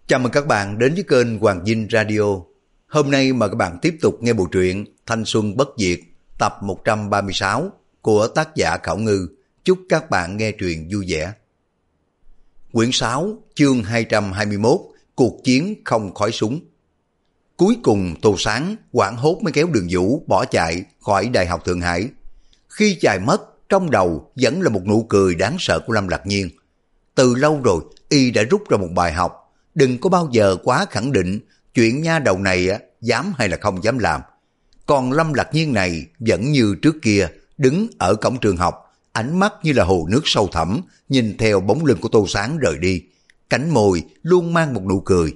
Chào mừng các bạn đến với kênh Hoàng Dinh Radio. Hôm nay mời các bạn tiếp tục nghe bộ truyện Thanh Xuân Bất Diệt tập 136 của tác giả Khảo Ngư. Chúc các bạn nghe truyện vui vẻ. Quyển 6, chương 221, cuộc chiến không khói súng. Cuối cùng Tô Sáng hoảng hốt mới kéo Đường Vũ bỏ chạy khỏi Đại học Thượng Hải. Khi chạy mất, trong đầu vẫn là một nụ cười đáng sợ của Lâm Lạc Nhiên. Từ lâu rồi, y đã rút ra một bài học. Đừng có bao giờ quá khẳng định chuyện nha đầu này dám hay là không dám làm. Còn Lâm Lạc Nhiên này vẫn như trước kia, đứng ở cổng trường học, ánh mắt như là hồ nước sâu thẳm, nhìn theo bóng lưng của Tô Sáng rời đi. Cánh môi luôn mang một nụ cười.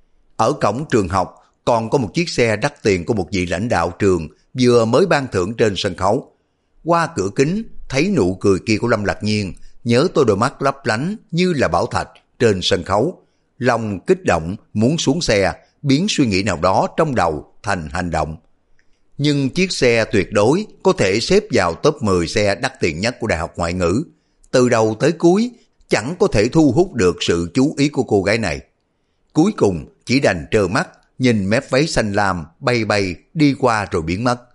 Ở cổng trường học còn có một chiếc xe đắt tiền của một vị lãnh đạo trường vừa mới ban thưởng trên sân khấu. Qua cửa kính thấy nụ cười kia của Lâm Lạc Nhiên, nhớ tôi đôi mắt lấp lánh như là bảo thạch trên sân khấu. Lòng kích động muốn xuống xe, biến suy nghĩ nào đó trong đầu thành hành động. Nhưng chiếc xe tuyệt đối có thể xếp vào top 10 xe đắt tiền nhất của Đại học Ngoại ngữ. Từ đầu tới cuối chẳng có thể thu hút được sự chú ý của cô gái này. Cuối cùng chỉ đành trơ mắt nhìn mép váy xanh lam bay bay đi qua rồi biến mất.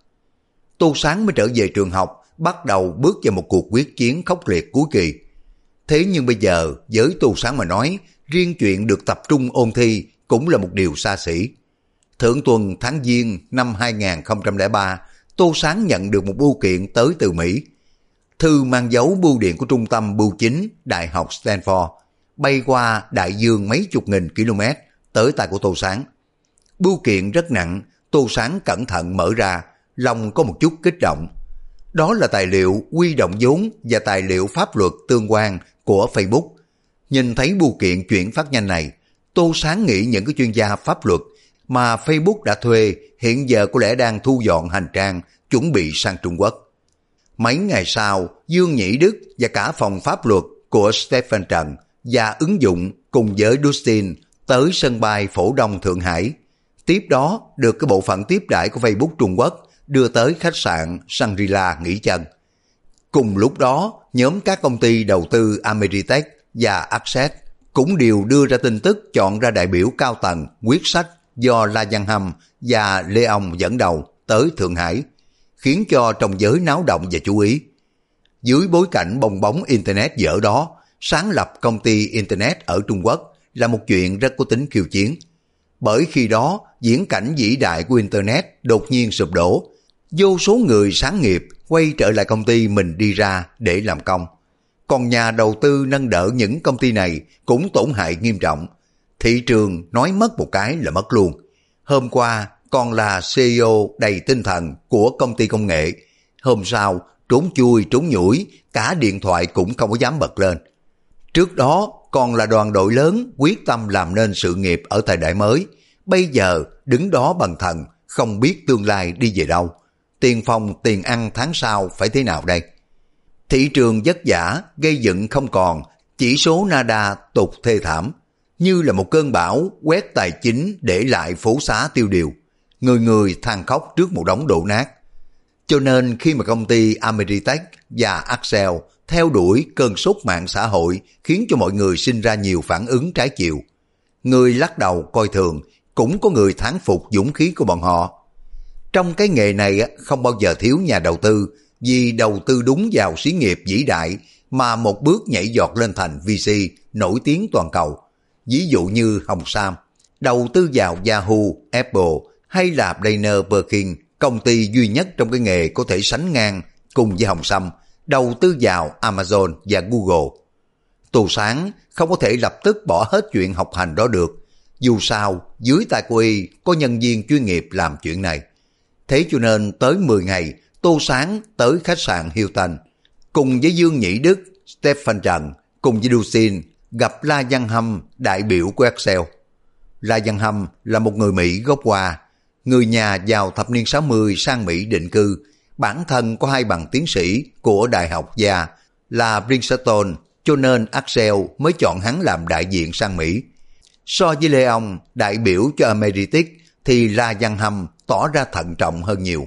Tô Sáng mới trở về trường học, bắt đầu bước vào một cuộc quyết chiến khốc liệt cuối kỳ. Thế nhưng bây giờ với Tô Sáng mà nói, riêng chuyện được tập trung ôn thi cũng là một điều xa xỉ. Thượng tuần tháng Giêng năm 2003, Tô Sáng nhận được một bưu kiện tới từ Mỹ. Thư mang dấu bưu điện của trung tâm bưu chính Đại học Stanford, bay qua đại dương mấy chục nghìn km tới tay của Tô Sáng. Bưu kiện rất nặng, Tô Sáng cẩn thận mở ra, lòng có một chút kích động. Đó là tài liệu huy động vốn và tài liệu pháp luật tương quan của Facebook. Nhìn thấy bưu kiện chuyển phát nhanh này, Tô Sáng nghĩ những cái chuyên gia pháp luật mà Facebook đã thuê hiện giờ có lẽ đang thu dọn hành trang chuẩn bị sang Trung Quốc. Mấy ngày sau, Dương Nhĩ Đức và cả phòng pháp luật của Stephen Trần và ứng dụng cùng với Dustin tới sân bay Phổ Đông Thượng Hải. Tiếp đó được cái bộ phận tiếp đãi của Facebook Trung Quốc đưa tới khách sạn Shangri-La nghỉ chân. Cùng lúc đó, nhóm các công ty đầu tư Ameritech và Access cũng đều đưa ra tin tức chọn ra đại biểu cao tầng quyết sách do La Giang Hâm và Lê Ông dẫn đầu tới Thượng Hải, khiến cho trong giới náo động và chú ý. Dưới bối cảnh bong bóng Internet dở đó, sáng lập công ty Internet ở Trung Quốc là một chuyện rất có tính khiêu chiến. Bởi khi đó, viễn cảnh vĩ đại của Internet đột nhiên sụp đổ, vô số người sáng nghiệp quay trở lại công ty mình đi ra để làm công. Còn nhà đầu tư nâng đỡ những công ty này cũng tổn hại nghiêm trọng. Thị trường nói mất một cái là mất luôn. Hôm qua còn là CEO đầy tinh thần của công ty công nghệ. Hôm sau trốn chui trốn nhủi, cả điện thoại cũng không có dám bật lên. Trước đó còn là đoàn đội lớn quyết tâm làm nên sự nghiệp ở thời đại mới. Bây giờ đứng đó bằng thần, không biết tương lai đi về đâu. Tiền phòng tiền ăn tháng sau phải thế nào đây? Thị trường vất vả, gây dựng không còn, chỉ số NADA tụt thê thảm, như là một cơn bão quét tài chính để lại phố xá tiêu điều. Người người than khóc trước một đống đổ nát. Cho nên khi mà công ty Ameritech và Accel theo đuổi cơn sốt mạng xã hội khiến cho mọi người sinh ra nhiều phản ứng trái chiều. Người lắc đầu coi thường, cũng có người thán phục dũng khí của bọn họ. Trong cái nghề này không bao giờ thiếu nhà đầu tư, vì đầu tư đúng vào xí nghiệp vĩ đại mà một bước nhảy giọt lên thành VC nổi tiếng toàn cầu. Ví dụ như Hồng Sam, đầu tư vào Yahoo, Apple hay là Blainer Perkins, công ty duy nhất trong cái nghề có thể sánh ngang cùng với Hồng Sâm, đầu tư vào Amazon và Google. Tô Sáng không có thể lập tức bỏ hết chuyện học hành đó được. Dù sao, dưới tay cô y có nhân viên chuyên nghiệp làm chuyện này. Thế cho nên tới 10 ngày, Tô Sáng tới khách sạn Hilton, cùng với Dương Nhĩ Đức, Stephen Trần, cùng với Dustin gặp La Giang Hâm, đại biểu của Excel. La Giang Hâm là một người Mỹ gốc Hoa, người nhà vào thập niên 60 sang Mỹ định cư, bản thân có 2 bằng tiến sĩ của Đại học Gia là Princeton, cho nên Excel mới chọn hắn làm đại diện sang Mỹ. So với Lê Ông, đại biểu cho Ameritech, thì La Giang Hâm tỏ ra thận trọng hơn nhiều.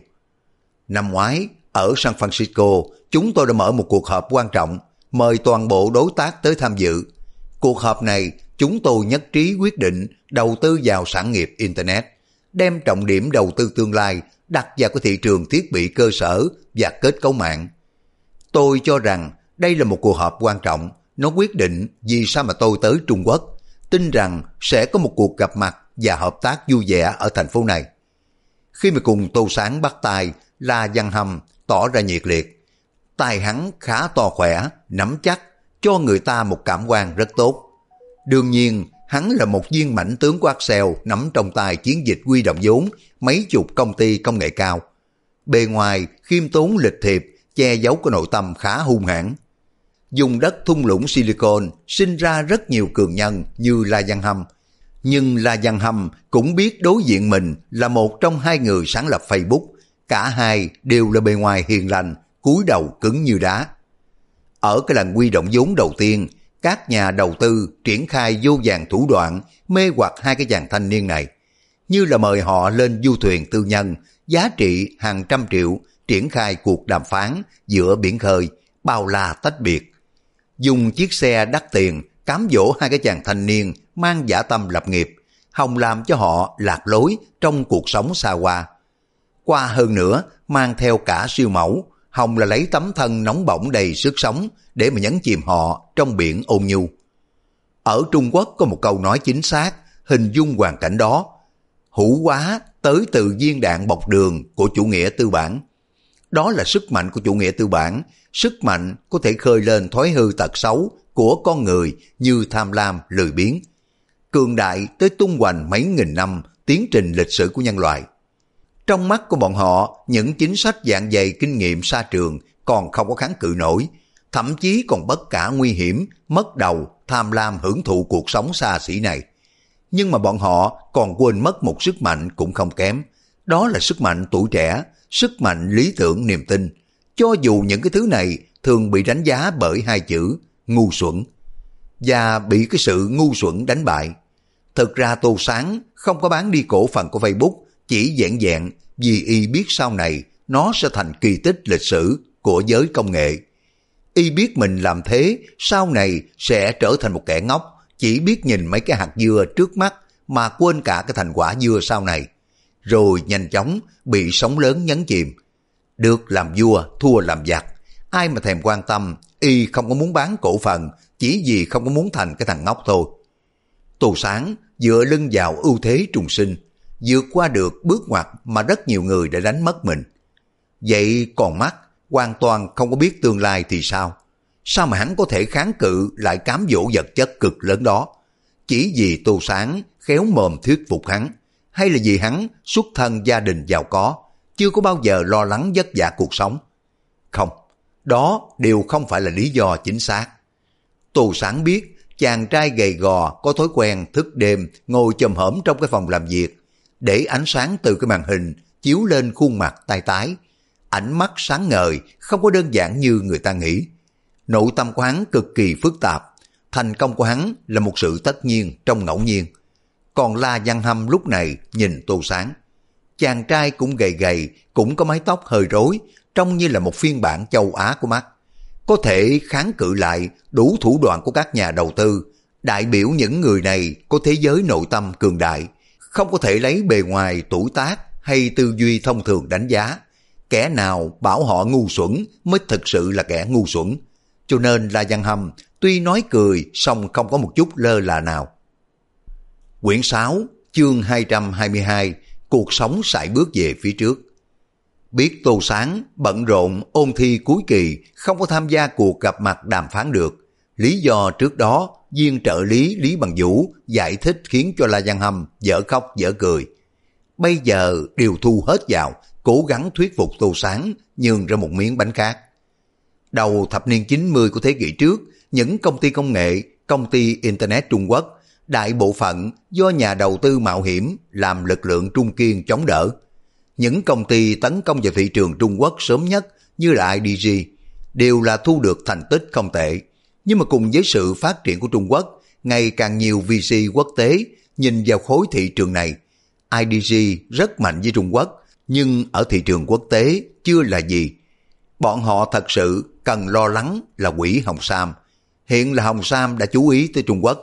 Năm ngoái, ở San Francisco, chúng tôi đã mở một cuộc họp quan trọng, mời toàn bộ đối tác tới tham dự. Cuộc họp này chúng tôi nhất trí quyết định đầu tư vào sản nghiệp Internet, đem trọng điểm đầu tư tương lai đặt vào cái thị trường thiết bị cơ sở và kết cấu mạng. Tôi cho rằng đây là một cuộc họp quan trọng, nó quyết định vì sao mà tôi tới Trung Quốc, tin rằng sẽ có một cuộc gặp mặt và hợp tác vui vẻ ở thành phố này. Khi mà cùng Tô Sáng bắt tay, La Văn Hâm tỏ ra nhiệt liệt. Tay hắn khá to khỏe, nắm chắc, cho người ta một cảm quan rất tốt. Đương nhiên, hắn là một viên mãnh tướng của Accel nắm trong tay chiến dịch huy động vốn mấy chục công ty công nghệ cao. Bề ngoài, khiêm tốn lịch thiệp, che giấu cái nội tâm khá hung hãn. Dùng đất thung lũng Silicon sinh ra rất nhiều cường nhân như La Văn Hâm. Nhưng La Văn Hâm cũng biết đối diện mình là một trong hai người sáng lập Facebook. Cả hai đều là bề ngoài hiền lành, cúi đầu cứng như đá. Ở cái lần huy động vốn đầu tiên, các nhà đầu tư triển khai vô vàn thủ đoạn mê hoặc hai cái chàng thanh niên này. Như là mời họ lên du thuyền tư nhân, giá trị hàng trăm triệu, triển khai cuộc đàm phán giữa biển khơi, bao la tách biệt. Dùng chiếc xe đắt tiền cám dỗ hai cái chàng thanh niên mang dã tâm lập nghiệp, hòng làm cho họ lạc lối trong cuộc sống xa hoa. Qua hơn nữa, mang theo cả siêu mẫu, hòng là lấy tấm thân nóng bỏng đầy sức sống để mà nhấn chìm họ trong biển ôn nhu. Ở Trung Quốc có một câu nói chính xác, hình dung hoàn cảnh đó. Hữu hóa tới từ viên đạn bọc đường của chủ nghĩa tư bản. Đó là sức mạnh của chủ nghĩa tư bản, sức mạnh có thể khơi lên thói hư tật xấu của con người như tham lam, lười biếng. Cường đại tới tung hoành mấy nghìn năm tiến trình lịch sử của nhân loại. Trong mắt của bọn họ, những chính sách dạng dày kinh nghiệm xa trường còn không có kháng cự nổi, thậm chí còn bất cả nguy hiểm, mất đầu, tham lam hưởng thụ cuộc sống xa xỉ này. Nhưng mà bọn họ còn quên mất một sức mạnh cũng không kém, đó là sức mạnh tuổi trẻ, sức mạnh lý tưởng niềm tin. Cho dù những cái thứ này thường bị đánh giá bởi hai chữ ngu xuẩn, và bị cái sự ngu xuẩn đánh bại. Thực ra Tô Sáng không có bán đi cổ phần của Facebook chỉ vẹn vẹn vì y biết sau này nó sẽ thành kỳ tích lịch sử của giới công nghệ. Y biết mình làm thế sau này sẽ trở thành một kẻ ngốc, chỉ biết nhìn mấy cái hạt dưa trước mắt mà quên cả cái thành quả dưa sau này, rồi nhanh chóng bị sóng lớn nhấn chìm. Được làm vua, thua làm giặc, ai mà thèm quan tâm. Y không có muốn bán cổ phần chỉ vì không có muốn thành cái thằng ngốc thôi. Tô Sáng dựa lưng vào ưu thế trùng sinh, vượt qua được bước ngoặt mà rất nhiều người đã đánh mất mình. Vậy còn mắt hoàn toàn không có biết tương lai thì sao? Sao mà hắn có thể kháng cự lại cám dỗ vật chất cực lớn đó? Chỉ vì Tô Sáng khéo mồm thuyết phục hắn, hay là vì hắn xuất thân gia đình giàu có, chưa có bao giờ lo lắng vất vả cuộc sống? Không, đó đều không phải là lý do chính xác. Tô Sáng biết chàng trai gầy gò có thói quen thức đêm ngồi chồm hổm trong cái phòng làm việc, để ánh sáng từ cái màn hình chiếu lên khuôn mặt tai tái. Ánh mắt sáng ngời, không có đơn giản như người ta nghĩ. Nội tâm của hắn cực kỳ phức tạp. Thành công của hắn là một sự tất nhiên trong ngẫu nhiên. Còn La Văn Hâm lúc này nhìn Tô Sáng. Chàng trai cũng gầy gầy, cũng có mái tóc hơi rối, trông như là một phiên bản châu Á của mắt. Có thể kháng cự lại đủ thủ đoạn của các nhà đầu tư, đại biểu những người này có thế giới nội tâm cường đại, không có thể lấy bề ngoài tuổi tác hay tư duy thông thường đánh giá. Kẻ nào bảo họ ngu xuẩn mới thực sự là kẻ ngu xuẩn. Cho nên La Văn Hâm tuy nói cười song không có một chút lơ là nào. Quyển 6, chương 222, cuộc sống sải bước về phía trước. Biết Tô Sáng bận rộn ôn thi cuối kỳ, không có tham gia cuộc gặp mặt đàm phán được. Lý do trước đó viên trợ lý Lý Bằng Vũ giải thích khiến cho La Văn Hâm dở khóc dở cười. Bây giờ đều thu hết vào, cố gắng thuyết phục Tô Sáng nhường ra một miếng bánh khác. Đầu thập niên 90 của thế kỷ trước, những công ty công nghệ, công ty Internet Trung Quốc, đại bộ phận do nhà đầu tư mạo hiểm làm lực lượng trung kiên chống đỡ. Những công ty tấn công vào thị trường Trung Quốc sớm nhất như là IDG đều là thu được thành tích không tệ. Nhưng mà cùng với sự phát triển của Trung Quốc, ngày càng nhiều VC quốc tế nhìn vào khối thị trường này. IDG rất mạnh với Trung Quốc, nhưng ở thị trường quốc tế chưa là gì. Bọn họ thật sự cần lo lắng là quỷ Hồng Sam. Hiện là Hồng Sam đã chú ý tới Trung Quốc,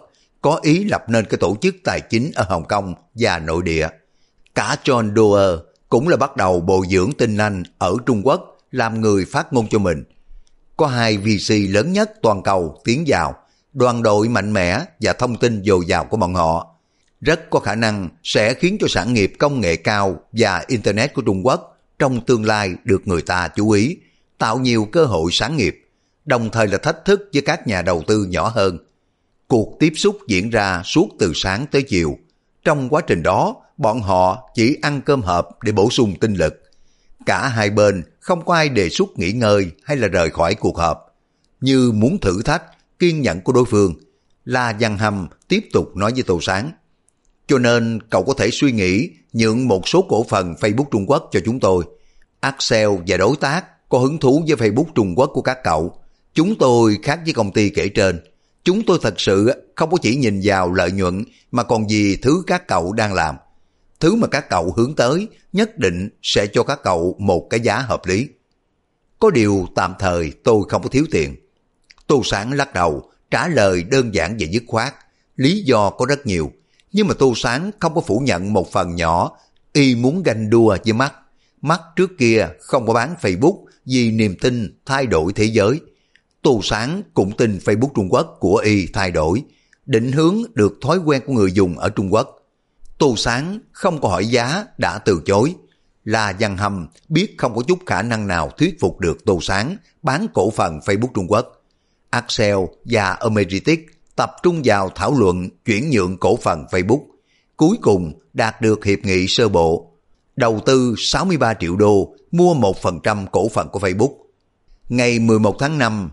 có ý lập nên cái tổ chức tài chính ở Hồng Kông và nội địa. Cả John Doerr cũng là bắt đầu bồi dưỡng tinh anh ở Trung Quốc làm người phát ngôn cho mình. Có 2 VC lớn nhất toàn cầu tiến vào, đoàn đội mạnh mẽ và thông tin dồi dào của bọn họ rất có khả năng sẽ khiến cho sản nghiệp công nghệ cao và Internet của Trung Quốc trong tương lai được người ta chú ý, tạo nhiều cơ hội sáng nghiệp, đồng thời là thách thức với các nhà đầu tư nhỏ hơn. Cuộc tiếp xúc diễn ra suốt từ sáng tới chiều. Trong quá trình đó, bọn họ chỉ ăn cơm hộp để bổ sung tinh lực. Cả hai bên không có ai đề xuất nghỉ ngơi hay là rời khỏi cuộc họp. Như muốn thử thách kiên nhẫn của đối phương, La Giang Hâm tiếp tục nói với Tô Sáng. Cho nên cậu có thể suy nghĩ nhượng một số cổ phần Facebook Trung Quốc cho chúng tôi. Axel và đối tác có hứng thú với Facebook Trung Quốc của các cậu. Chúng tôi khác với công ty kể trên. Chúng tôi thật sự không có chỉ nhìn vào lợi nhuận mà còn vì thứ các cậu đang làm. Thứ mà các cậu hướng tới nhất định sẽ cho các cậu một cái giá hợp lý. Có điều tạm thời tôi không có thiếu tiền. Tô Sáng lắc đầu, trả lời đơn giản và dứt khoát. Lý do có rất nhiều, nhưng mà Tô Sáng không có phủ nhận một phần nhỏ. Y muốn ganh đua với Mark. Mark trước kia không có bán Facebook vì niềm tin thay đổi thế giới. Tô Sáng cũng tin Facebook Trung Quốc của Y thay đổi, định hướng được thói quen của người dùng ở Trung Quốc. Tô Sáng không có hỏi giá đã từ chối. La Giang Hâm biết không có chút khả năng nào thuyết phục được Tô Sáng bán cổ phần Facebook Trung Quốc. Axel và Emeritus tập trung vào thảo luận chuyển nhượng cổ phần Facebook. Cuối cùng đạt được hiệp nghị sơ bộ. Đầu tư 63 triệu đô mua 1% cổ phần của Facebook. Ngày 11 tháng 5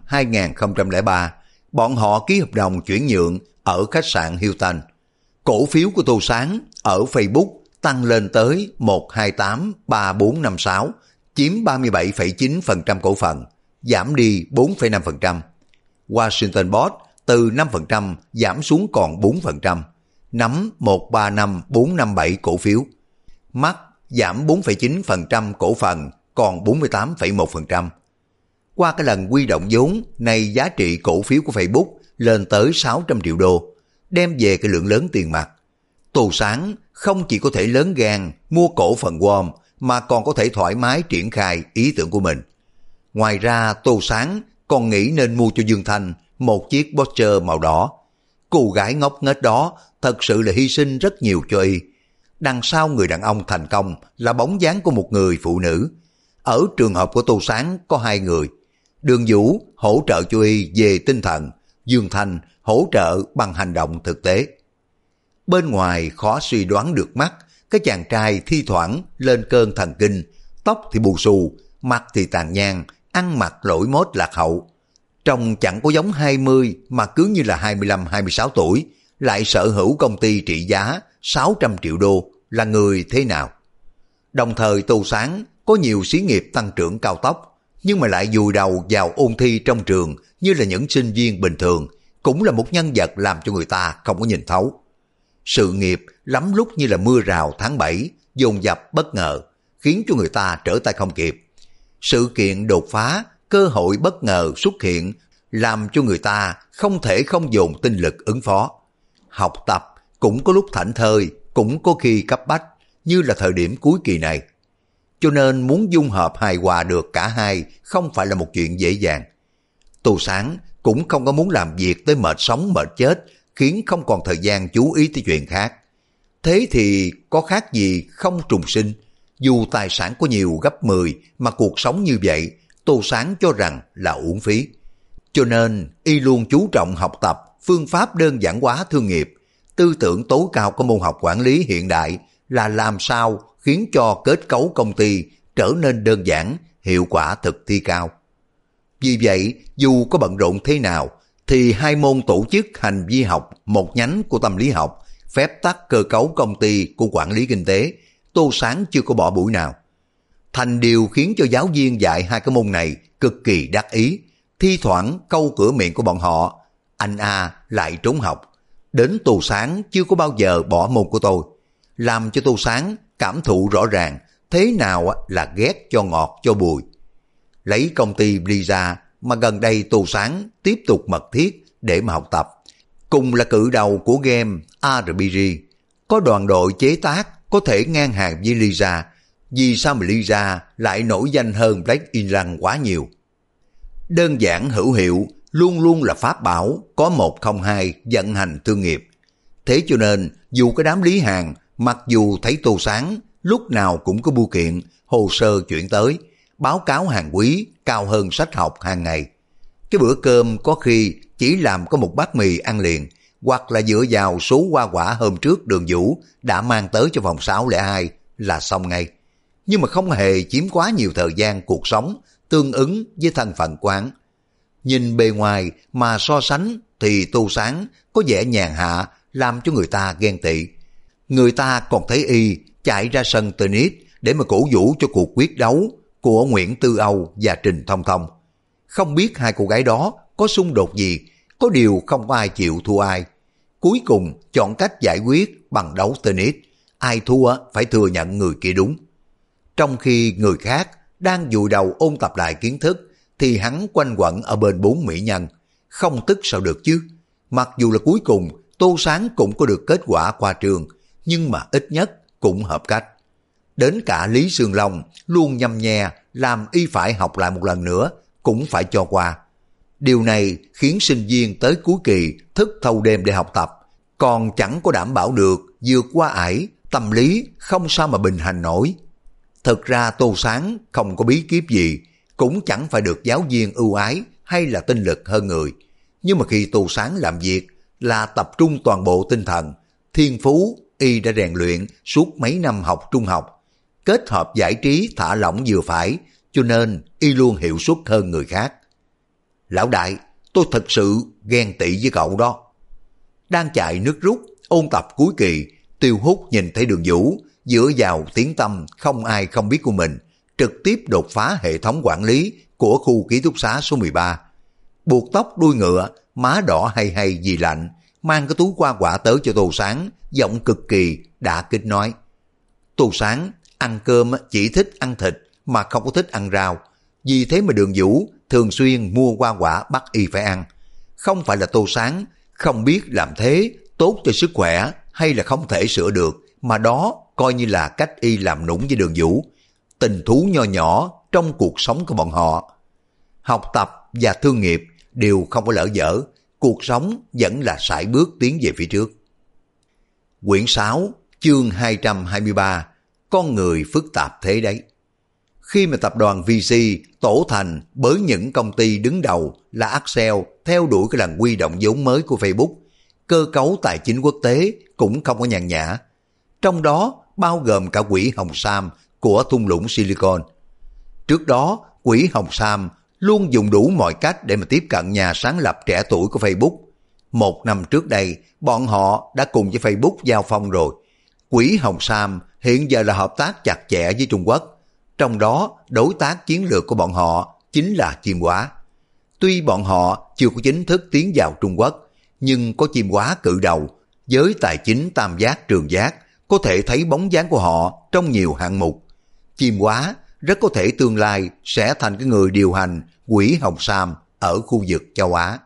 2003, bọn họ ký hợp đồng chuyển nhượng ở khách sạn Hilton. Cổ phiếu của Tô Sáng ở Facebook tăng lên tới 1283456, chiếm 37,9% cổ phần, giảm đi 4,5%. Washington Post từ 5% giảm xuống còn 4%, nắm 135457 cổ phiếu. Mark giảm 4,9% cổ phần còn 48,1%. Qua cái lần quy động vốn này, giá trị cổ phiếu của Facebook lên tới 600 triệu đô, đem về cái lượng lớn tiền mặt. Tô Sáng không chỉ có thể lớn gan mua cổ phần Warm mà còn có thể thoải mái triển khai ý tưởng của mình. Ngoài ra Tô Sáng còn nghĩ nên mua cho Dương Thanh một chiếc Porsche màu đỏ. Cô gái ngốc nghếch đó thật sự là hy sinh rất nhiều cho Y. Đằng sau người đàn ông thành công là bóng dáng của một người phụ nữ. Ở trường hợp của Tô Sáng có 2 người. Đường Vũ hỗ trợ cho Y về tinh thần, Dương Thanh hỗ trợ bằng hành động thực tế. Bên ngoài khó suy đoán được mắt, cái chàng trai thi thoảng lên cơn thần kinh, tóc thì bù xù, mặt thì tàn nhang, ăn mặc lỗi mốt lạc hậu. Trông chẳng có giống 20 mà cứ như là 25-26 tuổi, lại sở hữu công ty trị giá 600 triệu đô, là người thế nào? Đồng thời Tô Sáng có nhiều xí nghiệp tăng trưởng cao tốc, nhưng mà lại vùi đầu vào ôn thi trong trường như là những sinh viên bình thường, cũng là một nhân vật làm cho người ta không có nhìn thấu. Sự nghiệp lắm lúc như là mưa rào tháng 7, dồn dập bất ngờ, khiến cho người ta trở tay không kịp. Sự kiện đột phá, cơ hội bất ngờ xuất hiện, làm cho người ta không thể không dồn tinh lực ứng phó. Học tập cũng có lúc thảnh thơi, cũng có khi cấp bách, như là thời điểm cuối kỳ này. Cho nên muốn dung hợp hài hòa được cả hai không phải là một chuyện dễ dàng. Tô Sáng cũng không có muốn làm việc tới mệt sống mệt chết, khiến không còn thời gian chú ý tới chuyện khác. Thế thì có khác gì không trùng sinh? Dù tài sản có nhiều gấp 10 mà cuộc sống như vậy, Tô Sáng cho rằng là uổng phí. Cho nên Y luôn chú trọng học tập phương pháp đơn giản hóa thương nghiệp. Tư tưởng tối cao của môn học quản lý hiện đại là làm sao khiến cho kết cấu công ty trở nên đơn giản, hiệu quả thực thi cao. Vì vậy, dù có bận rộn thế nào, thì 2 môn tổ chức hành vi học, một nhánh của tâm lý học, phép tắc cơ cấu công ty của quản lý kinh tế, Tô Sáng chưa có bỏ buổi nào. Thành điều khiến cho giáo viên dạy 2 cái môn này cực kỳ đắc ý. Thi thoảng câu cửa miệng của bọn họ, anh A lại trốn học. Đến Tô Sáng chưa có bao giờ bỏ môn của tôi. Làm cho Tô Sáng cảm thụ rõ ràng thế nào là ghét cho ngọt cho bùi. Lấy công ty Blizzard mà gần đây Tô Sáng tiếp tục mật thiết để mà học tập. Cùng là cự đầu của game RPG, có đoàn đội chế tác có thể ngang hàng với Lyra, vì sao mà Lyra lại nổi danh hơn Black Inland quá nhiều? Đơn giản hữu hiệu, luôn luôn là pháp bảo, có 102 vận hành thương nghiệp. Thế cho nên, dù cái đám Lý Hàn, mặc dù thấy Tô Sáng, lúc nào cũng có bưu kiện, hồ sơ chuyển tới, báo cáo hàng quý cao hơn sách học hàng ngày. Cái bữa cơm có khi chỉ làm có một bát mì ăn liền, hoặc là dựa vào số hoa quả hôm trước Đường Vũ đã mang tới cho phòng 602 là xong ngay. Nhưng mà không hề chiếm quá nhiều thời gian cuộc sống tương ứng với thân phận quán. Nhìn bề ngoài mà so sánh thì Tô Sáng có vẻ nhàn hạ, làm cho người ta ghen tị. Người ta còn thấy y chạy ra sân tennis để mà cổ vũ cho cuộc quyết đấu của Nguyễn Tư Âu và Trình Thông Thông. Không biết hai cô gái đó có xung đột gì, có điều không có ai chịu thua ai. Cuối cùng chọn cách giải quyết bằng đấu tennis, ai thua phải thừa nhận người kia đúng. Trong khi người khác đang vùi đầu ôn tập lại kiến thức, thì hắn quanh quẩn ở bên 4 mỹ nhân. Không tức sao được chứ. Mặc dù là cuối cùng Tô Sáng cũng có được kết quả qua trường, nhưng mà ít nhất cũng hợp cách. Đến cả Lý Sương Long luôn nhăm nhe làm y phải học lại một lần nữa cũng phải cho qua. Điều này khiến sinh viên tới cuối kỳ thức thâu đêm để học tập, còn chẳng có đảm bảo được vượt qua ải, tâm lý không sao mà bình hành nổi. Thực ra Tô Sáng không có bí kíp gì, cũng chẳng phải được giáo viên ưu ái hay là tinh lực hơn người. Nhưng mà khi Tô Sáng làm việc là tập trung toàn bộ tinh thần, thiên phú y đã rèn luyện suốt mấy năm học trung học, kết hợp giải trí thả lỏng vừa phải, cho nên y luôn hiệu suất hơn người khác. Lão đại, tôi thật sự ghen tị với cậu đó. Đang chạy nước rút, ôn tập cuối kỳ, Tiêu Hút nhìn thấy Đường Vũ dựa vào tiếng tăm không ai không biết của mình, trực tiếp đột phá hệ thống quản lý của khu ký túc xá số 13. Buộc tóc đuôi ngựa, má đỏ hay hay vì lạnh, mang cái túi hoa quả tới cho Tô Sáng, giọng cực kỳ đả kích nói: Tô Sáng, ăn cơm chỉ thích ăn thịt mà không có thích ăn rau, vì thế mà Đường Vũ thường xuyên mua hoa quả bắt y phải ăn. Không phải là Tô Sáng không biết làm thế tốt cho sức khỏe hay là không thể sửa được, mà đó coi như là cách y làm nũng với Đường Vũ. Tình thú nho nhỏ trong cuộc sống của bọn họ. Học tập và thương nghiệp đều không có lỡ dở, cuộc sống vẫn là sải bước tiến về phía trước. Quyển 6, chương 223, con người phức tạp thế đấy. Khi mà tập đoàn VC tổ thành bởi những công ty đứng đầu là Accel theo đuổi cái lần huy động vốn mới của Facebook, cơ cấu tài chính quốc tế cũng không có nhàn nhã. Trong đó bao gồm cả quỹ Hồng Sam của thung lũng Silicon. Trước đó, quỹ Hồng Sam luôn dùng đủ mọi cách để mà tiếp cận nhà sáng lập trẻ tuổi của Facebook. 1 năm trước đây, bọn họ đã cùng với Facebook giao phong rồi. Quỹ Hồng Sam hiện giờ là hợp tác chặt chẽ với Trung Quốc. Trong đó, đối tác chiến lược của bọn họ chính là Chiêm Hóa. Tuy bọn họ chưa có chính thức tiến vào Trung Quốc, nhưng có Chiêm Hóa cự đầu, với tài chính tam giác trường giác, có thể thấy bóng dáng của họ trong nhiều hạng mục. Chiêm Hóa rất có thể tương lai sẽ thành cái người điều hành quỹ Hồng Sam ở khu vực châu Á.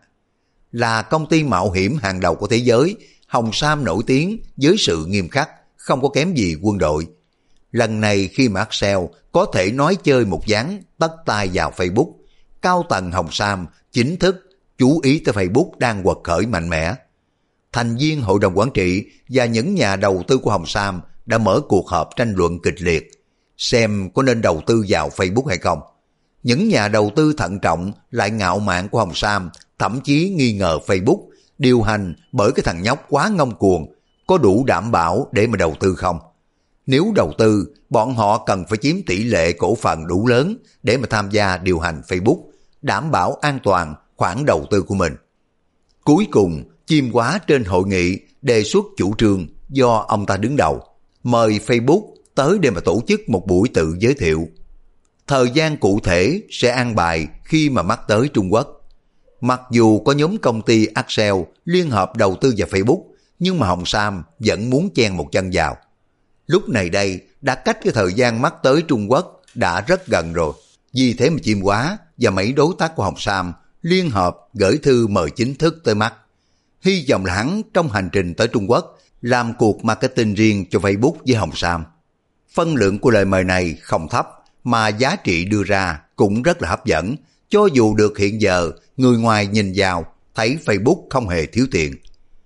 Là công ty mạo hiểm hàng đầu của thế giới, Hồng Sam nổi tiếng với sự nghiêm khắc, không có kém gì quân đội. Lần này khi mà Accel có thể nói chơi một ván tất tay vào Facebook, cao tầng Hồng Sam chính thức chú ý tới Facebook đang quật khởi mạnh mẽ. Thành viên hội đồng quản trị và những nhà đầu tư của Hồng Sam đã mở cuộc họp tranh luận kịch liệt, xem có nên đầu tư vào Facebook hay không. Những nhà đầu tư thận trọng lại ngạo mạn của Hồng Sam thậm chí nghi ngờ Facebook điều hành bởi cái thằng nhóc quá ngông cuồng, có đủ đảm bảo để mà đầu tư không. Nếu đầu tư, bọn họ cần phải chiếm tỷ lệ cổ phần đủ lớn để mà tham gia điều hành Facebook, đảm bảo an toàn khoản đầu tư của mình. Cuối cùng, Chiêm Hóa trên hội nghị đề xuất chủ trương do ông ta đứng đầu, mời Facebook tới để mà tổ chức một buổi tự giới thiệu. Thời gian cụ thể sẽ an bài khi mà mắt tới Trung Quốc. Mặc dù có nhóm công ty Accel liên hợp đầu tư vào Facebook, nhưng mà Hồng Sam vẫn muốn chen một chân vào. Lúc này đây đã cách cái thời gian mắt tới Trung Quốc đã rất gần rồi. Vì thế mà Chiêm Hóa và mấy đối tác của Hồng Sam liên hợp gửi thư mời chính thức tới mắt. hy vọng là hắn trong hành trình tới Trung Quốc làm cuộc marketing riêng cho Facebook với Hồng Sam. Phân lượng của lời mời này không thấp, mà giá trị đưa ra cũng rất là hấp dẫn, cho dù được hiện giờ người ngoài nhìn vào thấy Facebook không hề thiếu tiền.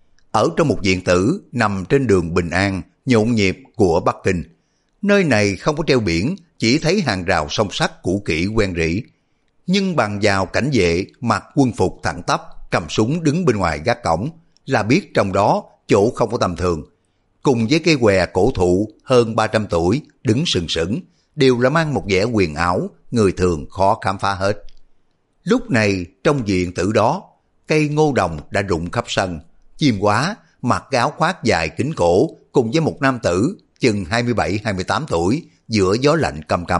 Ở trong một viện tử nằm trên đường Bình An nhộn nhịp của Bắc Kinh. Nơi này không có treo biển, chỉ thấy hàng rào song sắt cũ kỹ quen rỉ. Nhưng bằng vào cảnh vệ mặc quân phục thẳng tắp, cầm súng đứng bên ngoài gác cổng, là biết trong đó chỗ không có tầm thường. Cùng với cây què cổ thụ hơn 300 tuổi đứng sừng sững, đều là mang một vẻ huyền ảo, người thường khó khám phá hết. Lúc này trong viện tử đó, cây ngô đồng đã rụng khắp sân. Chim Hóa mặc cái áo khoác dài kín cổ cùng với một nam tử chừng 27-28 tuổi giữa gió lạnh căm căm.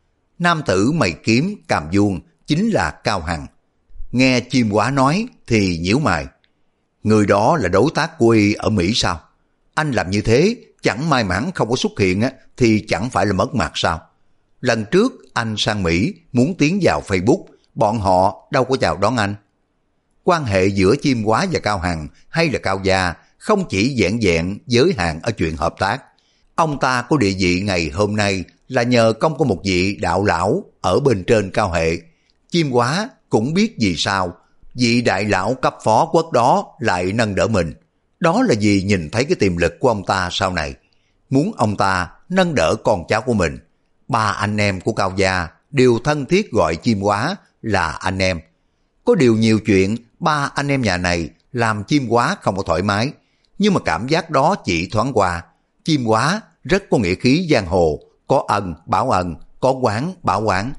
Nam tử mày kiếm càm vuông chính là Cao Hằng. Nghe Chim Hóa nói thì nhíu mày. Người đó là đối tác của y ở Mỹ sao? Anh làm như thế chẳng may mắn không có xuất hiện thì chẳng phải là mất mặt sao? Lần trước anh sang Mỹ muốn tiến vào Facebook, bọn họ đâu có chào đón anh. Quan hệ giữa Chim Hóa và Cao Hằng hay là Cao Gia không chỉ vẹn vẹn giới hạn ở chuyện hợp tác. Ông ta có địa vị ngày hôm nay là nhờ công của một vị đạo lão ở bên trên Cao Hệ. Chim Hóa cũng biết vì sao vị đại lão cấp phó quốc đó lại nâng đỡ mình. Đó là vì nhìn thấy cái tiềm lực của ông ta sau này. Muốn ông ta nâng đỡ con cháu của mình. Ba anh em của Cao Gia đều thân thiết gọi Chim Hóa là anh em. Có điều nhiều chuyện ba anh em nhà này làm Chim Hóa không có thoải mái. Nhưng mà cảm giác đó chỉ thoáng qua. Chim Hóa rất có nghĩa khí giang hồ, có ân báo ân, có oán báo oán.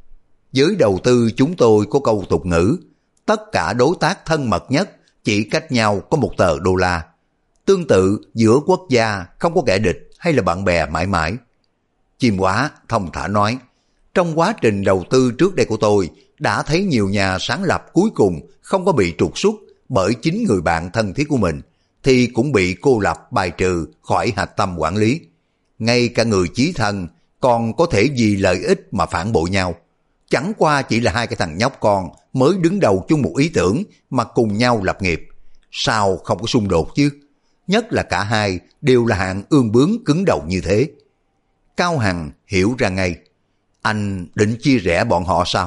Giới đầu tư chúng tôi có câu tục ngữ, tất cả đối tác thân mật nhất chỉ cách nhau có một tờ đô la. Tương tự giữa quốc gia không có kẻ địch hay là bạn bè mãi mãi. Chim Hóa thông thả nói, trong quá trình đầu tư trước đây của tôi đã thấy nhiều nhà sáng lập cuối cùng không có bị trục xuất bởi chính người bạn thân thiết của mình, thì cũng bị cô lập bài trừ khỏi hạch tâm quản lý. Ngay cả người chí thân còn có thể vì lợi ích mà phản bội nhau. Chẳng qua chỉ là hai cái thằng nhóc con mới đứng đầu chung một ý tưởng mà cùng nhau lập nghiệp. Sao không có xung đột chứ? Nhất là cả hai đều là hạng ương bướng cứng đầu như thế. Cao Hằng hiểu ra ngay. Anh định chia rẽ bọn họ sao?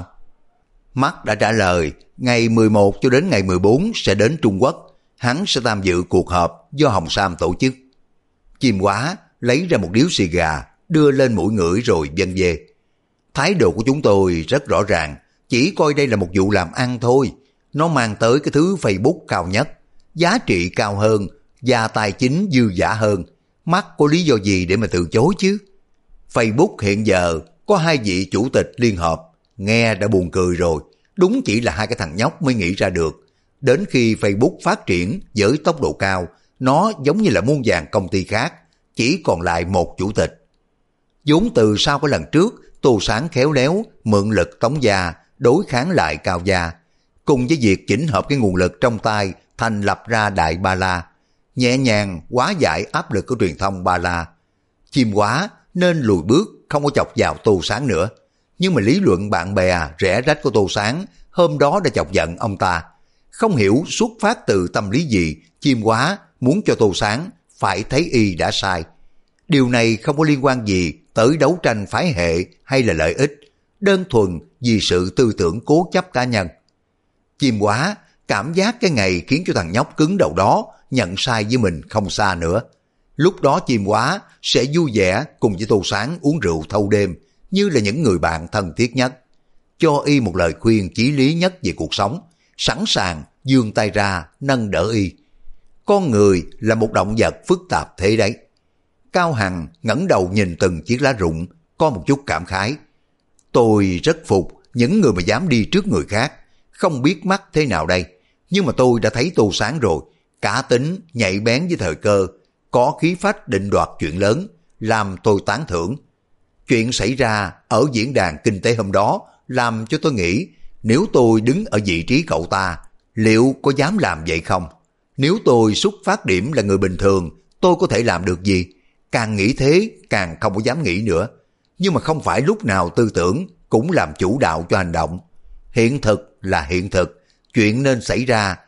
Mắt đã trả lời ngày 11 cho đến ngày 14 sẽ đến Trung Quốc. Hắn sẽ tham dự cuộc họp do Hồng Sam tổ chức. Chim Hóa lấy ra một điếu xì gà, đưa lên mũi ngửi rồi vân vê. Thái độ của chúng tôi rất rõ ràng, chỉ coi đây là một vụ làm ăn thôi. Nó mang tới cái thứ Facebook cao nhất, giá trị cao hơn và tài chính dư dả hơn. Mắt có lý do gì để mà từ chối chứ? Facebook hiện giờ có hai vị chủ tịch liên hợp, nghe đã buồn cười rồi. Đúng chỉ là hai cái thằng nhóc mới nghĩ ra được. Đến khi Facebook phát triển với tốc độ cao, nó giống như là muôn vàn công ty khác, chỉ còn lại một chủ tịch. Vốn từ sau cái lần trước, Tô Sáng khéo léo mượn lực Tống Gia đối kháng lại Cao Gia, cùng với việc chỉnh hợp cái nguồn lực trong tay thành lập ra Đại Ba La, nhẹ nhàng hóa giải áp lực của truyền thông Ba La. Chim Hóa nên lùi bước, không có chọc vào Tô Sáng nữa. Nhưng mà lý luận bạn bè rẽ rách của Tô Sáng hôm đó đã chọc giận ông ta. Không hiểu xuất phát từ tâm lý gì, Chim Hóa muốn cho Tô Sáng phải thấy y đã sai. Điều này không có liên quan gì tới đấu tranh phái hệ hay là lợi ích, đơn thuần vì sự tư tưởng cố chấp cá nhân. Chim Hóa cảm giác cái ngày khiến cho thằng nhóc cứng đầu đó nhận sai với mình không xa nữa. Lúc đó Chim Hóa sẽ vui vẻ cùng với Tô Sáng uống rượu thâu đêm như là những người bạn thân thiết nhất. Cho y một lời khuyên chí lý nhất về cuộc sống, sẵn sàng vươn tay ra nâng đỡ y. Con người là một động vật phức tạp thế đấy. Cao Hằng ngẩng đầu nhìn từng chiếc lá rụng, có một chút cảm khái. Tôi rất phục những người mà dám đi trước người khác, không biết mắt thế nào đây. Nhưng mà tôi đã thấy Tô Sáng rồi, cá tính, nhạy bén với thời cơ, có khí phách định đoạt chuyện lớn, làm tôi tán thưởng. Chuyện xảy ra ở diễn đàn kinh tế hôm đó làm cho tôi nghĩ, nếu tôi đứng ở vị trí cậu ta, liệu có dám làm vậy không? Nếu tôi xuất phát điểm là người bình thường, tôi có thể làm được gì? Càng nghĩ thế, càng không có dám nghĩ nữa. Nhưng mà không phải lúc nào tư tưởng cũng làm chủ đạo cho hành động. Hiện thực là hiện thực, chuyện nên xảy ra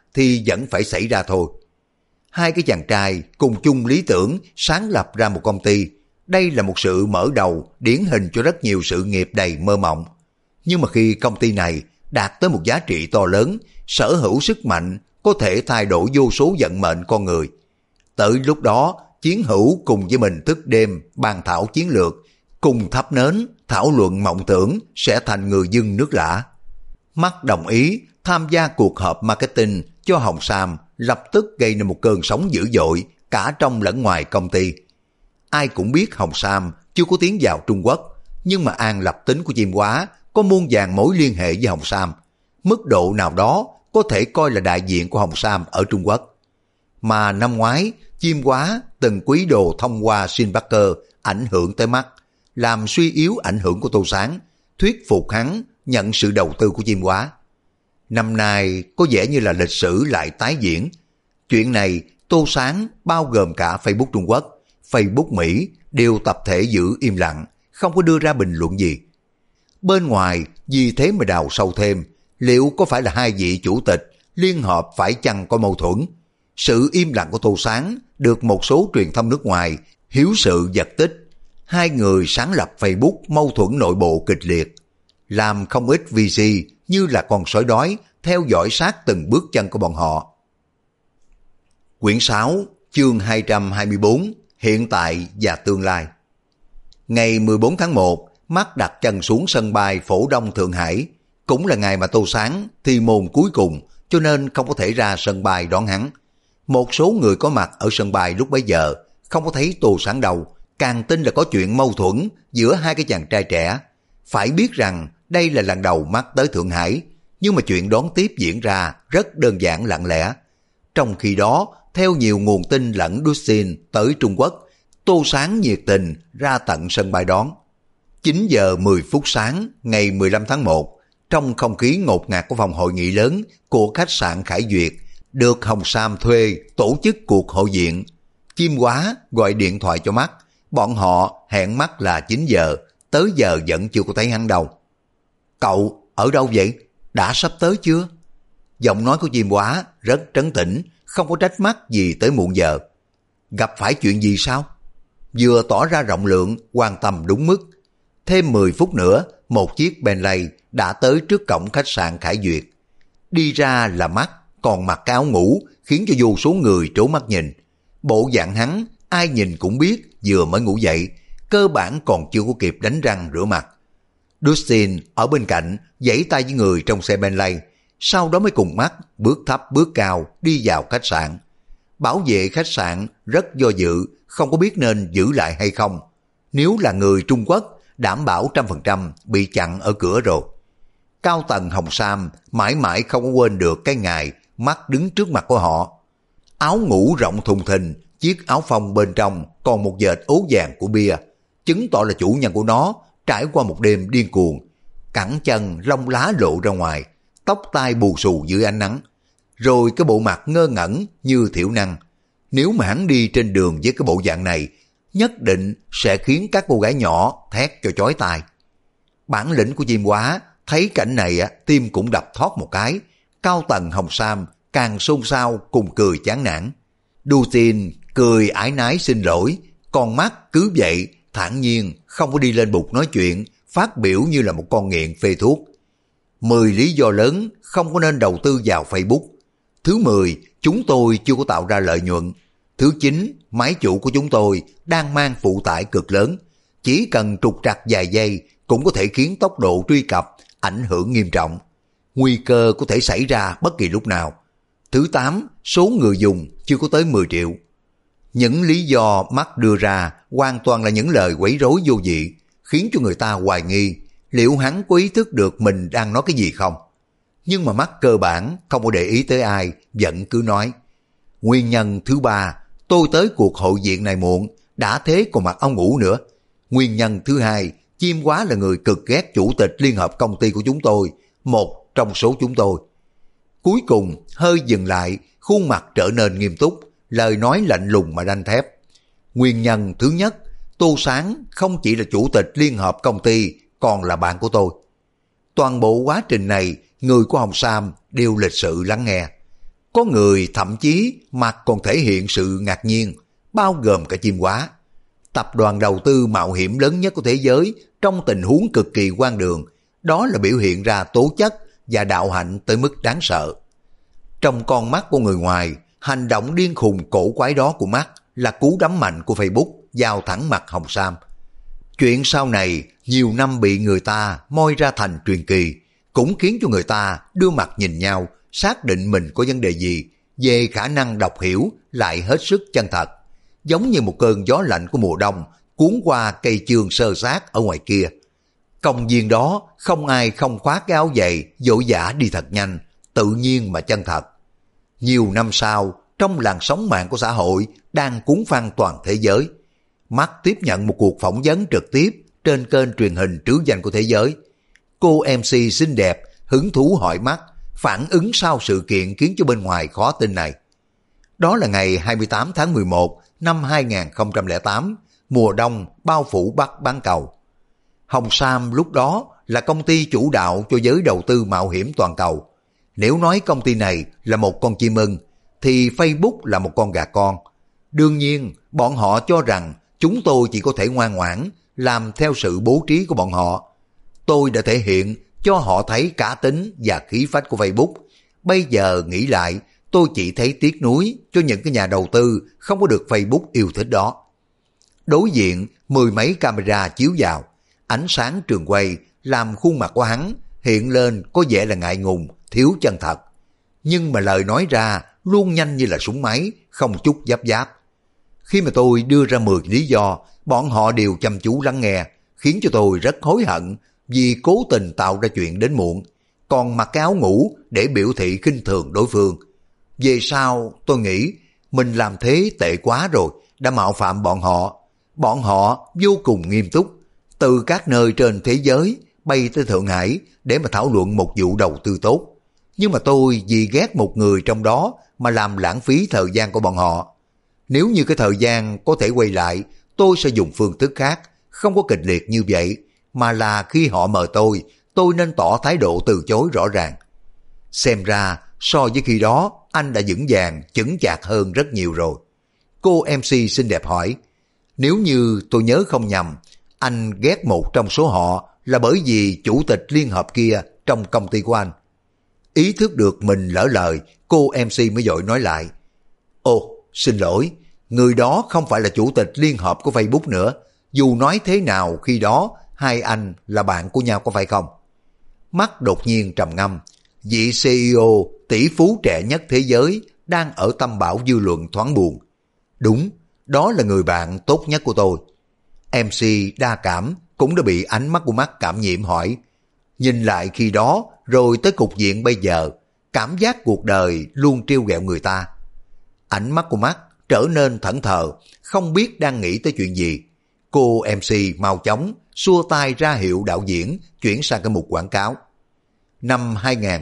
thì vẫn phải xảy ra thôi. Hai cái chàng trai cùng chung lý tưởng sáng lập ra một công ty. Đây là một sự mở đầu điển hình cho rất nhiều sự nghiệp đầy mơ mộng. Nhưng mà khi công ty này đạt tới một giá trị to lớn, sở hữu sức mạnh có thể thay đổi vô số vận mệnh con người. Tới lúc đó, chiến hữu cùng với mình thức đêm bàn thảo chiến lược, cùng thắp nến thảo luận mộng tưởng sẽ thành người dưng nước lã. Mắt đồng ý tham gia cuộc họp marketing cho Hồng Sam, lập tức gây nên một cơn sóng dữ dội cả trong lẫn ngoài công ty. Ai cũng biết Hồng Sam chưa có tiến vào Trung Quốc, nhưng mà An Lập tính của Diêm Hóa có muôn vàn mối liên hệ với Hồng Sam. Mức độ nào đó có thể coi là đại diện của Hồng Sam ở Trung Quốc. Mà năm ngoái, Diêm Hóa từng quý đồ thông qua Shin Parker ảnh hưởng tới mắt, làm suy yếu ảnh hưởng của Tô Sáng, thuyết phục hắn nhận sự đầu tư của Diêm Hóa. Năm nay có vẻ như là lịch sử lại tái diễn. Chuyện này Tô Sáng bao gồm cả Facebook Trung Quốc, Facebook Mỹ đều tập thể giữ im lặng, không có đưa ra bình luận gì. Bên ngoài vì thế mà đào sâu thêm, liệu có phải là hai vị chủ tịch liên hợp phải chăng có mâu thuẫn? Sự im lặng của Tô Sáng được một số truyền thông nước ngoài hiếu sự giật tích. Hai người sáng lập Facebook mâu thuẫn nội bộ kịch liệt, làm không ít VC như là con sói đói theo dõi sát từng bước chân của bọn họ. Quyển 6, chương 224, hiện tại và tương lai. Ngày 14 tháng 1, Mắt đặt chân xuống sân bay Phổ Đông Thượng Hải, cũng là ngày mà Tô Sáng thi môn cuối cùng, cho nên không có thể ra sân bay đón hắn. Một số người có mặt ở sân bay lúc bấy giờ không có thấy Tô Sáng đâu, càng tin là có chuyện mâu thuẫn giữa hai cái chàng trai trẻ. Phải biết rằng đây là lần đầu Mắt tới Thượng Hải, nhưng mà chuyện đón tiếp diễn ra rất đơn giản lặng lẽ. Trong khi đó, theo nhiều nguồn tin lẫn Dustin tới Trung Quốc, Tô Sáng nhiệt tình ra tận sân bay đón. 9 giờ 10 phút sáng ngày 15 tháng 1, trong không khí ngột ngạt của phòng hội nghị lớn của khách sạn Khải Duyệt, được Hồng Sam thuê tổ chức cuộc hội diện. Diêm Hóa gọi điện thoại cho Mắt, bọn họ hẹn Mắt là 9 giờ, tới giờ vẫn chưa có thấy hắn đâu. Cậu ở đâu vậy? Đã sắp tới chưa? Giọng nói của Diêm Hóa rất trấn tĩnh, không có trách mắc gì tới muộn giờ. Gặp phải chuyện gì sao? Vừa tỏ ra rộng lượng, quan tâm đúng mức. Thêm 10 phút nữa, một chiếc Bentley đã tới trước cổng khách sạn Khải Duyệt. Đi ra là Mắt, còn mặc cái áo ngủ khiến cho vô số người trố mắt nhìn. Bộ dạng hắn, ai nhìn cũng biết vừa mới ngủ dậy, cơ bản còn chưa có kịp đánh răng rửa mặt. Dustin ở bên cạnh giãy tay với người trong xe Bentley, sau đó mới cùng Mắt bước thấp bước cao đi vào khách sạn. Bảo vệ khách sạn rất do dự, không có biết nên giữ lại hay không. Nếu là người Trung Quốc, đảm bảo 100% bị chặn ở cửa rồi. Cao tầng Hồng Sam mãi mãi không có quên được cái ngày Mắt đứng trước mặt của họ. Áo ngủ rộng thùng thình, chiếc áo phông bên trong còn một vệt ố vàng của bia, chứng tỏ là chủ nhân của nó trải qua một đêm điên cuồng. Cẳng chân lông lá lộ ra ngoài, tóc tai bù xù dưới ánh nắng, rồi cái bộ mặt ngơ ngẩn như thiểu năng. Nếu mà hắn đi trên đường với cái bộ dạng này, nhất định sẽ khiến các cô gái nhỏ thét cho chói tai. Bản lĩnh của Diêm Hóa thấy cảnh này tim cũng đập thót một cái. Cao tầng Hồng Sam càng xôn xao cùng cười chán nản. Dustin cười ái nái xin lỗi, con Mắt cứ vậy thản nhiên không có đi lên bục nói chuyện, phát biểu như là một con nghiện phê thuốc. 10 lý do lớn không có nên đầu tư vào Facebook. Thứ 10, chúng tôi chưa có tạo ra lợi nhuận. Thứ 9, máy chủ của chúng tôi đang mang phụ tải cực lớn, chỉ cần trục trặc vài giây cũng có thể khiến tốc độ truy cập ảnh hưởng nghiêm trọng. Nguy cơ có thể xảy ra bất kỳ lúc nào. Thứ 8, số người dùng chưa có tới 10 triệu. Những lý do Mắt đưa ra hoàn toàn là những lời quấy rối vô vị, khiến cho người ta hoài nghi liệu hắn có ý thức được mình đang nói cái gì không. Nhưng mà Mắt cơ bản không có để ý tới ai, vẫn cứ nói. Nguyên nhân thứ 3, tôi tới cuộc hội diện này muộn, đã thế còn mặc áo ngủ nữa. Nguyên nhân thứ 2, Diêm Hóa là người cực ghét chủ tịch liên hợp công ty của chúng tôi, một trong số chúng tôi. Cuối cùng hơi dừng lại, khuôn mặt trở nên nghiêm túc, lời nói lạnh lùng mà đanh thép. Nguyên nhân thứ nhất, Tô Sáng không chỉ là chủ tịch liên hợp công ty, còn là bạn của tôi. Toàn bộ quá trình này, người của Hồng Sam đều lịch sự lắng nghe. Có người thậm chí mặt còn thể hiện sự ngạc nhiên, bao gồm cả chim hóa. Tập đoàn đầu tư mạo hiểm lớn nhất của thế giới trong tình huống cực kỳ hoang đường, đó là biểu hiện ra tố chất và đạo hạnh tới mức đáng sợ. Trong con mắt của người ngoài, hành động điên khùng cổ quái đó của Mark là cú đấm mạnh của Facebook vào thẳng mặt Hồng Sam. Chuyện sau này nhiều năm bị người ta moi ra thành truyền kỳ, cũng khiến cho người ta đưa mặt nhìn nhau, xác định mình có vấn đề gì, về khả năng đọc hiểu lại hết sức chân thật, giống như một cơn gió lạnh của mùa đông cuốn qua cây chương sơ sát ở ngoài kia. Công viên đó không ai không khoác cái áo dày, vội vã đi thật nhanh, tự nhiên mà chân thật. Nhiều năm sau, trong làn sóng mạng của xã hội đang cuốn phăng toàn thế giới, Mark tiếp nhận một cuộc phỏng vấn trực tiếp trên kênh truyền hình trứ danh của thế giới. Cô MC xinh đẹp hứng thú hỏi Mark phản ứng sau sự kiện khiến cho bên ngoài khó tin này. Đó là ngày 28 tháng 11 năm 2008, mùa đông bao phủ Bắc bán cầu. Hồng Sam lúc đó là công ty chủ đạo cho giới đầu tư mạo hiểm toàn cầu. Nếu nói công ty này là một con chim ưng, thì Facebook là một con gà con. Đương nhiên, bọn họ cho rằng chúng tôi chỉ có thể ngoan ngoãn làm theo sự bố trí của bọn họ. Tôi đã thể hiện cho họ thấy cá tính và khí phách của Facebook. Bây giờ nghĩ lại, tôi chỉ thấy tiếc nuối cho những cái nhà đầu tư không có được Facebook yêu thích đó. Đối diện, mười mấy camera chiếu vào, ánh sáng trường quay làm khuôn mặt của hắn hiện lên có vẻ là ngại ngùng, thiếu chân thật. Nhưng mà lời nói ra luôn nhanh như là súng máy, không chút giáp giáp. Khi mà tôi đưa ra 10 lý do, bọn họ đều chăm chú lắng nghe, khiến cho tôi rất hối hận vì cố tình tạo ra chuyện đến muộn, còn mặc cái áo ngủ để biểu thị khinh thường đối phương. Về sau tôi nghĩ mình làm thế tệ quá rồi, đã mạo phạm bọn họ. Bọn họ vô cùng nghiêm túc, từ các nơi trên thế giới bay tới Thượng Hải để mà thảo luận một vụ đầu tư tốt. Nhưng mà tôi vì ghét một người trong đó mà làm lãng phí thời gian của bọn họ. Nếu như cái thời gian có thể quay lại, tôi sẽ dùng phương thức khác, không có kịch liệt như vậy, mà là khi họ mời tôi nên tỏ thái độ từ chối rõ ràng. Xem ra, so với khi đó, anh đã vững vàng, chững chạc hơn rất nhiều rồi. Cô MC xinh đẹp hỏi, nếu như tôi nhớ không nhầm, anh ghét một trong số họ là bởi vì chủ tịch liên hợp kia trong công ty của anh. Ý thức được mình lỡ lời, cô MC mới vội nói lại, ồ, xin lỗi, người đó không phải là chủ tịch liên hợp của Facebook nữa. Dù nói thế nào khi đó, hai anh là bạn của nhau có phải không? Mắt đột nhiên trầm ngâm, vị CEO tỷ phú trẻ nhất thế giới đang ở tâm bão dư luận thoáng buồn. Đúng, đó là người bạn tốt nhất của tôi. MC đa cảm cũng đã bị ánh mắt của Mắt cảm nhiễm hỏi, nhìn lại khi đó rồi tới cục diện bây giờ, cảm giác cuộc đời luôn trêu ghẹo người ta. Ánh mắt của Mắt trở nên thẫn thờ, không biết đang nghĩ tới chuyện gì. Cô MC mau chóng xua tay ra hiệu đạo diễn chuyển sang cái mục quảng cáo. Năm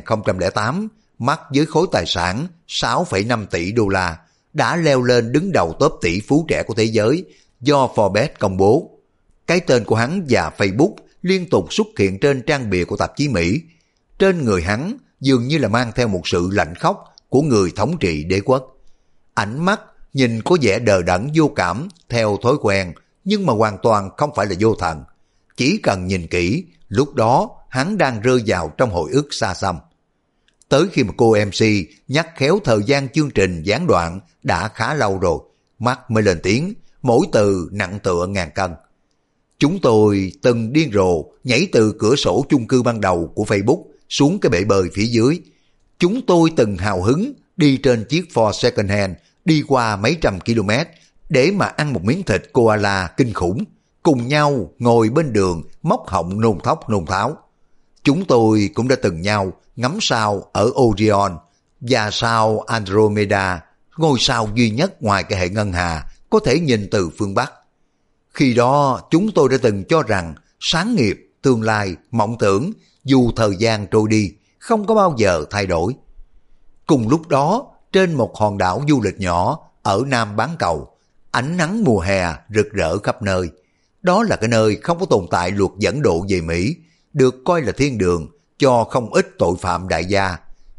2008, Mark với khối tài sản 6,5 tỷ đô la đã leo lên đứng đầu top tỷ phú trẻ của thế giới do Forbes công bố. Cái tên của hắn và Facebook liên tục xuất hiện trên trang bìa của tạp chí Mỹ. Trên người hắn dường như là mang theo một sự lạnh khóc của người thống trị đế quốc. Ánh mắt nhìn có vẻ đờ đẫn vô cảm theo thói quen, nhưng mà hoàn toàn không phải là vô thần. Chỉ cần nhìn kỹ, lúc đó hắn đang rơi vào trong hồi ức xa xăm. Tới khi mà cô MC nhắc khéo thời gian chương trình gián đoạn đã khá lâu rồi, Mark mới lên tiếng, mỗi từ nặng tựa ngàn cân. Chúng tôi từng điên rồ nhảy từ cửa sổ chung cư ban đầu của Facebook xuống cái bể bơi phía dưới. Chúng tôi từng hào hứng đi trên chiếc Ford second hand đi qua mấy trăm km để mà ăn một miếng thịt koala kinh khủng, cùng nhau ngồi bên đường móc họng nôn thóc nôn tháo. Chúng tôi cũng đã từng nhau ngắm sao ở Orion và sao Andromeda, ngôi sao duy nhất ngoài cái hệ ngân hà có thể nhìn từ phương Bắc. Khi đó chúng tôi đã từng cho rằng sáng nghiệp, tương lai, mộng tưởng dù thời gian trôi đi không có bao giờ thay đổi. Cùng lúc đó, trên một hòn đảo du lịch nhỏ ở Nam bán cầu, ánh nắng mùa hè rực rỡ khắp nơi. Đó là cái nơi không có tồn tại luật dẫn độ về Mỹ, được coi là thiên đường cho không ít tội phạm đại gia.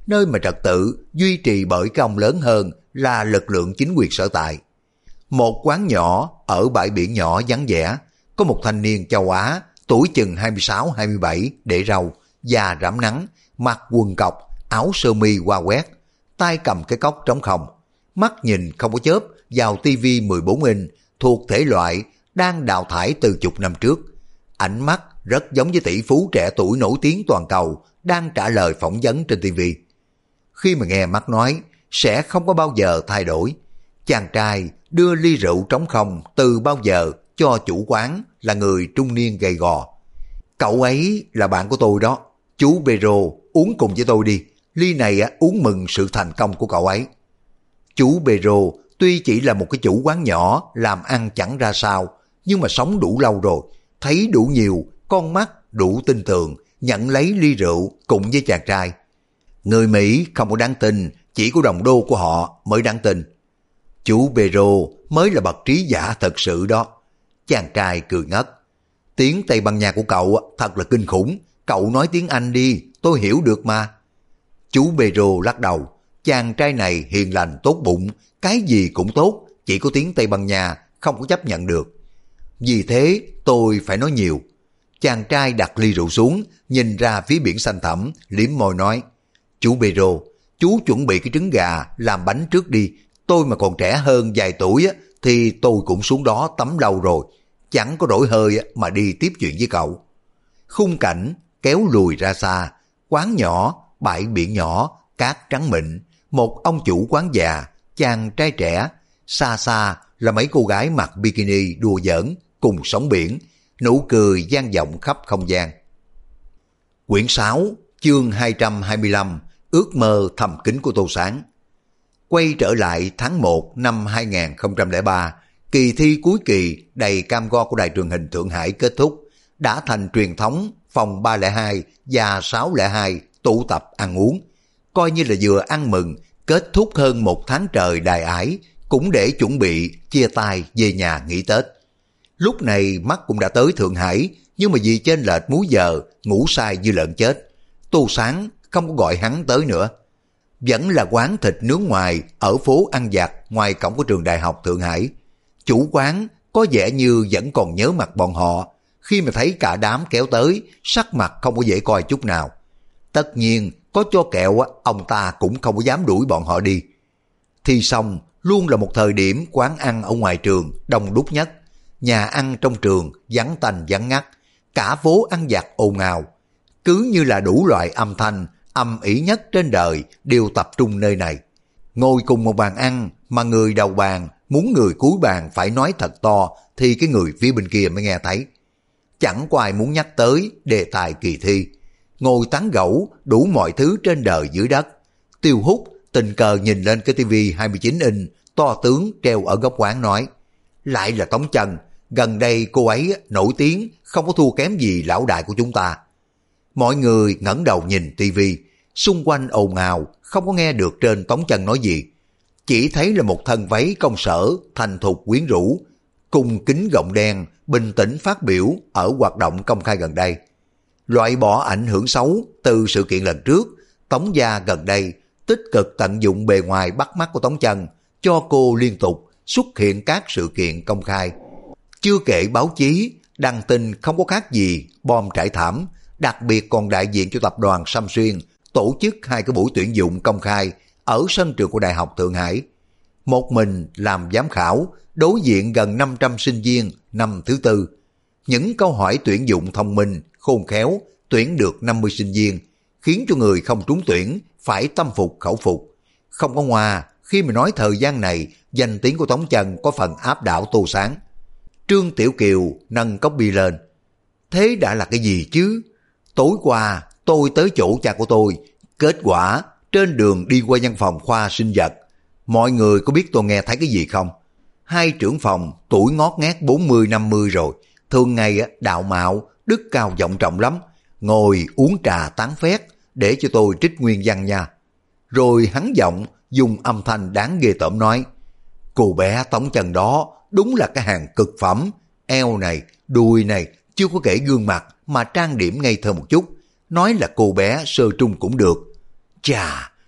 nơi mà trật tự duy trì bởi cái ông lớn hơn là lực lượng chính quyền sở tại. Một quán nhỏ ở bãi biển nhỏ vắng vẻ, có một thanh niên châu Á, tuổi chừng 26-27 để râu, da rám nắng, mặc quần cộc, áo sơ mi qua quét, tay cầm cái cốc trống không, mắt nhìn không có chớp vào tivi 14 inch thuộc thể loại đang đào thải từ chục năm trước. Ánh mắt rất giống với tỷ phú trẻ tuổi nổi tiếng toàn cầu đang trả lời phỏng vấn trên tivi. Khi mà nghe mắt nói, sẽ không có bao giờ thay đổi. Chàng trai đưa ly rượu trống không từ bao giờ cho chủ quán là người trung niên gầy gò. Cậu ấy là bạn của tôi đó, chú Pedro, uống cùng với tôi đi, ly này uống mừng sự thành công của cậu ấy. Chú Pedro tuy chỉ là một cái chủ quán nhỏ làm ăn chẳng ra sao, nhưng mà sống đủ lâu rồi, thấy đủ nhiều, con mắt đủ tin tưởng, nhận lấy ly rượu cùng với chàng trai. Người Mỹ không có đáng tin, chỉ có đồng đô của họ mới đáng tin. Chú Pedro mới là bậc trí giả thật sự đó. Chàng trai cười ngất. Tiếng Tây Ban Nha của cậu thật là kinh khủng, cậu nói tiếng Anh đi, tôi hiểu được mà. Chú Pedro lắc đầu, chàng trai này hiền lành tốt bụng, cái gì cũng tốt, chỉ có tiếng Tây Ban Nha không có chấp nhận được. Vì thế tôi phải nói nhiều. Chàng trai đặt ly rượu xuống, nhìn ra phía biển xanh thẳm, liếm môi nói, chú Pedro, chú chuẩn bị cái trứng gà làm bánh trước đi, tôi mà còn trẻ hơn vài tuổi thì tôi cũng xuống đó tắm lâu rồi, chẳng có đổi hơi mà đi tiếp chuyện với cậu. Khung cảnh kéo lùi ra xa, quán nhỏ, bãi biển nhỏ, cát trắng mịn, một ông chủ quán già, chàng trai trẻ, xa xa là mấy cô gái mặc bikini đùa giỡn cùng sóng biển, nụ cười vang vọng khắp không gian. Quyển 6, chương 225, ước mơ thầm kín của Tô Sáng. Quay trở lại tháng 1 năm 2003, kỳ thi cuối kỳ đầy cam go của đài truyền hình Thượng Hải kết thúc, đã thành truyền thống phòng 302 và 602 tụ tập ăn uống, coi như là vừa ăn mừng kết thúc hơn một tháng trời đài ải, cũng để chuẩn bị chia tay về nhà nghỉ Tết. Lúc này mắt cũng đã tới Thượng Hải, nhưng mà vì chênh lệch múi giờ, ngủ sai như lợn chết, Tô Sáng không có gọi hắn tới nữa. Vẫn là quán thịt nướng ngoài ở phố ăn vặt ngoài cổng của trường đại học Thượng Hải. Chủ quán có vẻ như vẫn còn nhớ mặt bọn họ, khi mà thấy cả đám kéo tới, sắc mặt không có dễ coi chút nào. Tất nhiên có cho kẹo ông ta cũng không có dám đuổi bọn họ đi. Thi xong luôn là một thời điểm quán ăn ở ngoài trường đông đúc nhất, nhà ăn trong trường vắng tanh vắng ngắt, cả phố ăn vặt ồn ào, cứ như là đủ loại âm thanh âm ỉ nhất trên đời đều tập trung nơi này. Ngồi cùng một bàn ăn mà người đầu bàn muốn người cuối bàn phải nói thật to thì cái người phía bên kia mới nghe thấy. Chẳng có ai muốn nhắc tới đề tài kỳ thi, ngồi tán gẫu đủ mọi thứ trên đời dưới đất. Tiêu Hút tình cờ nhìn lên cái tivi 29 inch to tướng treo ở góc quán nói, lại là Tống Trần, gần đây cô ấy nổi tiếng, không có thua kém gì lão đại của chúng ta. Mọi người ngẩng đầu nhìn tivi, xung quanh ồn ào, không có nghe được trên Tống Trần nói gì. Chỉ thấy là một thân váy công sở, thành thục quyến rũ, cùng kính gọng đen, bình tĩnh phát biểu ở hoạt động công khai gần đây. Loại bỏ ảnh hưởng xấu từ sự kiện lần trước, Tống gia gần đây tích cực tận dụng bề ngoài bắt mắt của Tống Trần, cho cô liên tục xuất hiện các sự kiện công khai. Chưa kể báo chí, đăng tin không có khác gì bom trải thảm, đặc biệt còn đại diện cho tập đoàn Sâm Xuyên tổ chức 2 cái buổi tuyển dụng công khai ở sân trường của Đại học Thượng Hải. Một mình làm giám khảo, đối diện gần 500 sinh viên năm thứ tư. Những câu hỏi tuyển dụng thông minh, khôn khéo, tuyển được 50 sinh viên, khiến cho người không trúng tuyển phải tâm phục khẩu phục. Không có ngoa khi mà nói thời gian này, danh tiếng của Tống Trần có phần áp đảo Tô Sáng. Trương Tiểu Kiều nâng cốc bia lên. Thế đã là cái gì chứ? Tối qua tôi tới chỗ cha của tôi, kết quả trên đường đi qua văn phòng khoa sinh vật. Mọi người có biết tôi nghe thấy cái gì không? 2 trưởng phòng tuổi ngót nghét 40-50 rồi, thường ngày đạo mạo, đức cao vọng trọng lắm, ngồi uống trà tán phét để cho tôi trích nguyên văn nha. Rồi hắn giọng dùng âm thanh đáng ghê tởm nói, cô bé Tống Trần đó đúng là cái hàng cực phẩm, eo này, đùi này, chưa có kể gương mặt mà trang điểm ngây thơ một chút, nói là cô bé sơ trung cũng được. Chà,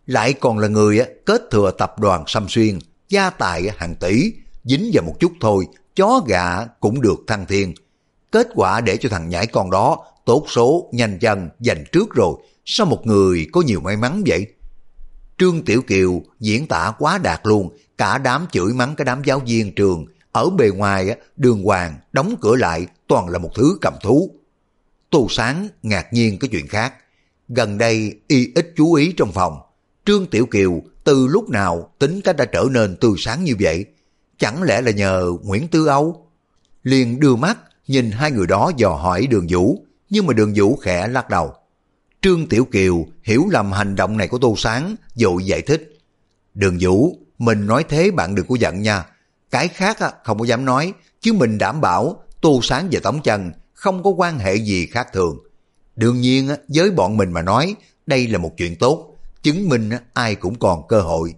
lại còn là người kết thừa tập đoàn Sâm Xuyên, gia tài hàng tỷ, dính vào một chút thôi, chó gà cũng được thăng thiên. Kết quả để cho thằng nhãi con đó tốt số nhanh chân giành trước rồi, sao một người có nhiều may mắn vậy? Trương Tiểu Kiều diễn tả quá đạt luôn, cả đám chửi mắng cái đám giáo viên trường, ở bề ngoài đường hoàng đóng cửa lại toàn là một thứ cầm thú. Tô Sáng ngạc nhiên cái chuyện khác, gần đây y ít chú ý trong phòng. Trương Tiểu Kiều từ lúc nào tính cách đã trở nên tươi sáng như vậy? Chẳng lẽ là nhờ Nguyễn Tư Âu? Liền đưa mắt nhìn hai người đó dò hỏi Đường Vũ, nhưng mà Đường Vũ khẽ lắc đầu. Trương Tiểu Kiều hiểu lầm hành động này của Tô Sáng, vội giải thích. Đường Vũ, mình nói thế bạn đừng có giận nha. Cái khác không có dám nói, chứ mình đảm bảo Tô Sáng và Tống Chân không có quan hệ gì khác thường. Đương nhiên với bọn mình mà nói, đây là một chuyện tốt, chứng minh ai cũng còn cơ hội.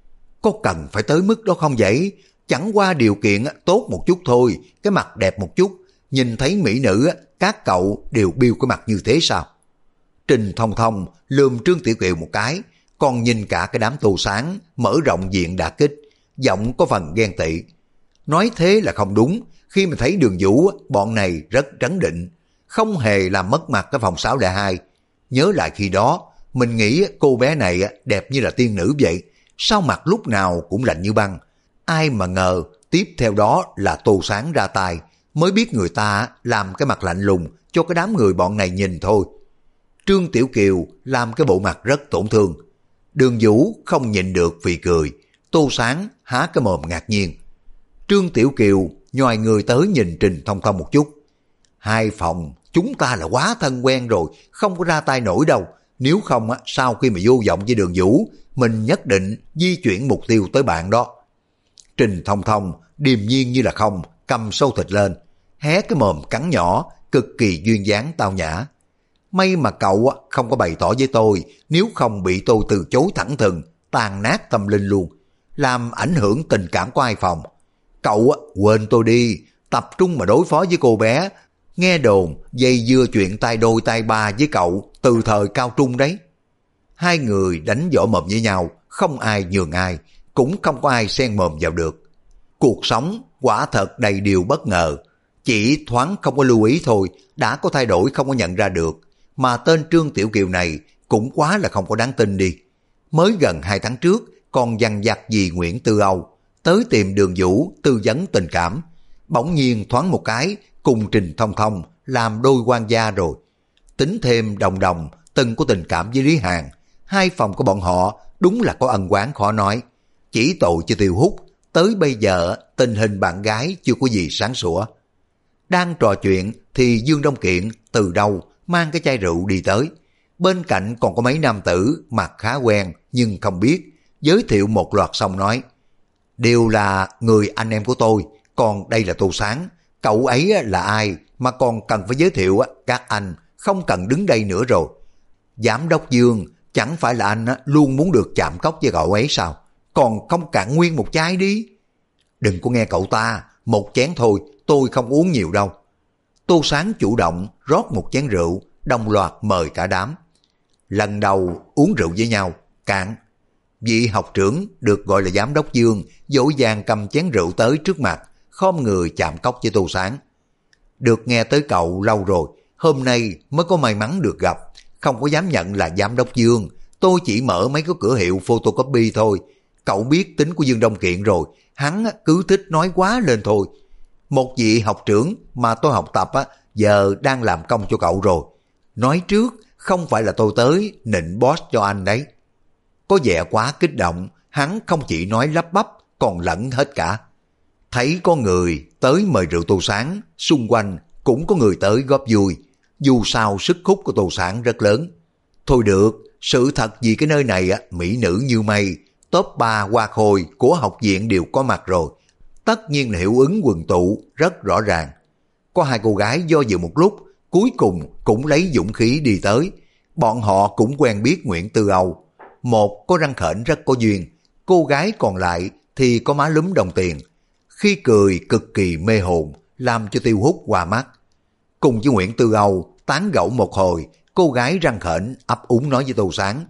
Có cần phải tới mức đó không vậy? Chẳng qua điều kiện tốt một chút thôi, cái mặt đẹp một chút, nhìn thấy mỹ nữ các cậu đều biêu cái mặt như thế sao? Trình Thông Thông lườm Trương Tiểu Kiều một cái, còn nhìn cả cái đám Tô Sáng mở rộng diện đả kích, giọng có phần ghen tị. Nói thế là không đúng, khi mà thấy Đường Vũ bọn này rất trấn định, không hề làm mất mặt cái phòng 602. Nhớ lại khi đó, mình nghĩ cô bé này đẹp như là tiên nữ vậy, sao mặt lúc nào cũng lạnh như băng. Ai mà ngờ tiếp theo đó là Tô Sáng ra tay, mới biết người ta làm cái mặt lạnh lùng cho cái đám người bọn này nhìn thôi. Trương Tiểu Kiều làm cái bộ mặt rất tổn thương. Đường Vũ không nhịn được vì cười, Tô Sáng há cái mồm ngạc nhiên. Trương Tiểu Kiều nhòi người tới nhìn Trình Thông Thông một chút. Hai phòng chúng ta là quá thân quen rồi, không có ra tay nổi đâu. Nếu không sau khi mà vô vọng với Đường Vũ, mình nhất định di chuyển mục tiêu tới bạn đó. Trình Thông Thông điềm nhiên như là không, cầm sâu thịt lên, hé cái mồm cắn nhỏ, cực kỳ duyên dáng tao nhã. May mà cậu không có bày tỏ với tôi, nếu không bị tôi từ chối thẳng thừng, tàn nát tâm linh luôn, làm ảnh hưởng tình cảm của hai phòng. Cậu quên tôi đi, tập trung mà đối phó với cô bé. Nghe đồn dây dưa chuyện tay đôi tay ba với cậu từ thời cao trung đấy. Hai người đánh võ mồm với nhau, không ai nhường ai, cũng không có ai xen mồm vào được. Cuộc sống quả thật đầy điều bất ngờ, chỉ thoáng không có lưu ý thôi đã có thay đổi không có nhận ra được. Mà tên Trương Tiểu Kiều này cũng quá là không có đáng tin đi. Mới gần 2 tháng trước còn dằn vặt vì Nguyễn Tư Âu, tới tìm Đường Vũ tư vấn tình cảm, bỗng nhiên thoáng một cái cùng Trình Thông Thông làm đôi quan gia rồi. Tính thêm Đồng Đồng từng có tình cảm với Lý Hàn, hai phòng của bọn họ đúng là có ân oán khó nói. Chỉ tội cho Tiêu Hút, tới bây giờ tình hình bạn gái chưa có gì sáng sủa. Đang trò chuyện thì Dương Đông Kiện từ đâu mang cái chai rượu đi tới. Bên cạnh còn có mấy nam tử mặt khá quen nhưng không biết, giới thiệu một loạt xong nói: đều là người anh em của tôi, còn đây là Tô Sáng. Cậu ấy là ai mà còn cần phải giới thiệu? Các anh không cần đứng đây nữa rồi. Giám đốc Dương, chẳng phải là anh luôn muốn được chạm cốc với cậu ấy sao? Còn không cạn nguyên một chai đi. Đừng có nghe cậu ta, một chén thôi, tôi không uống nhiều đâu. Tô Sáng chủ động rót một chén rượu, đồng loạt mời cả đám. Lần đầu uống rượu với nhau, cạn. Vị học trưởng được gọi là giám đốc Dương dỗ dàng cầm chén rượu tới trước mặt, khom người chạm cốc với Tô Sáng. Được nghe tới cậu lâu rồi, hôm nay mới có may mắn được gặp, không có dám nhận là giám đốc Dương. Tôi chỉ mở mấy cái cửa hiệu photocopy thôi. Cậu biết tính của Dương Đông Kiện rồi, hắn cứ thích nói quá lên thôi. Một vị học trưởng mà tôi học tập giờ đang làm công cho cậu rồi. Nói trước, không phải là tôi tới nịnh boss cho anh đấy. Có vẻ quá kích động, hắn không chỉ nói lắp bắp, còn lẫn hết cả. Thấy có người tới mời rượu Tô Sáng, xung quanh cũng có người tới góp vui. Dù sao sức hút của Tô Sáng rất lớn. Thôi được, sự thật vì cái nơi này mỹ nữ như mây, top 3 hoa khôi của học viện đều có mặt rồi. Tất nhiên là hiệu ứng quần tụ rất rõ ràng. Có hai cô gái do dự một lúc, cuối cùng cũng lấy dũng khí đi tới. Bọn họ cũng quen biết Nguyễn Tư Âu. Một có răng khểnh rất có duyên, cô gái còn lại thì có má lúm đồng tiền. Khi cười cực kỳ mê hồn, làm cho Tiêu Hút qua mắt. Cùng với Nguyễn Tư Âu tán gẫu một hồi, cô gái răng khểnh ấp úng nói với Tô Sáng: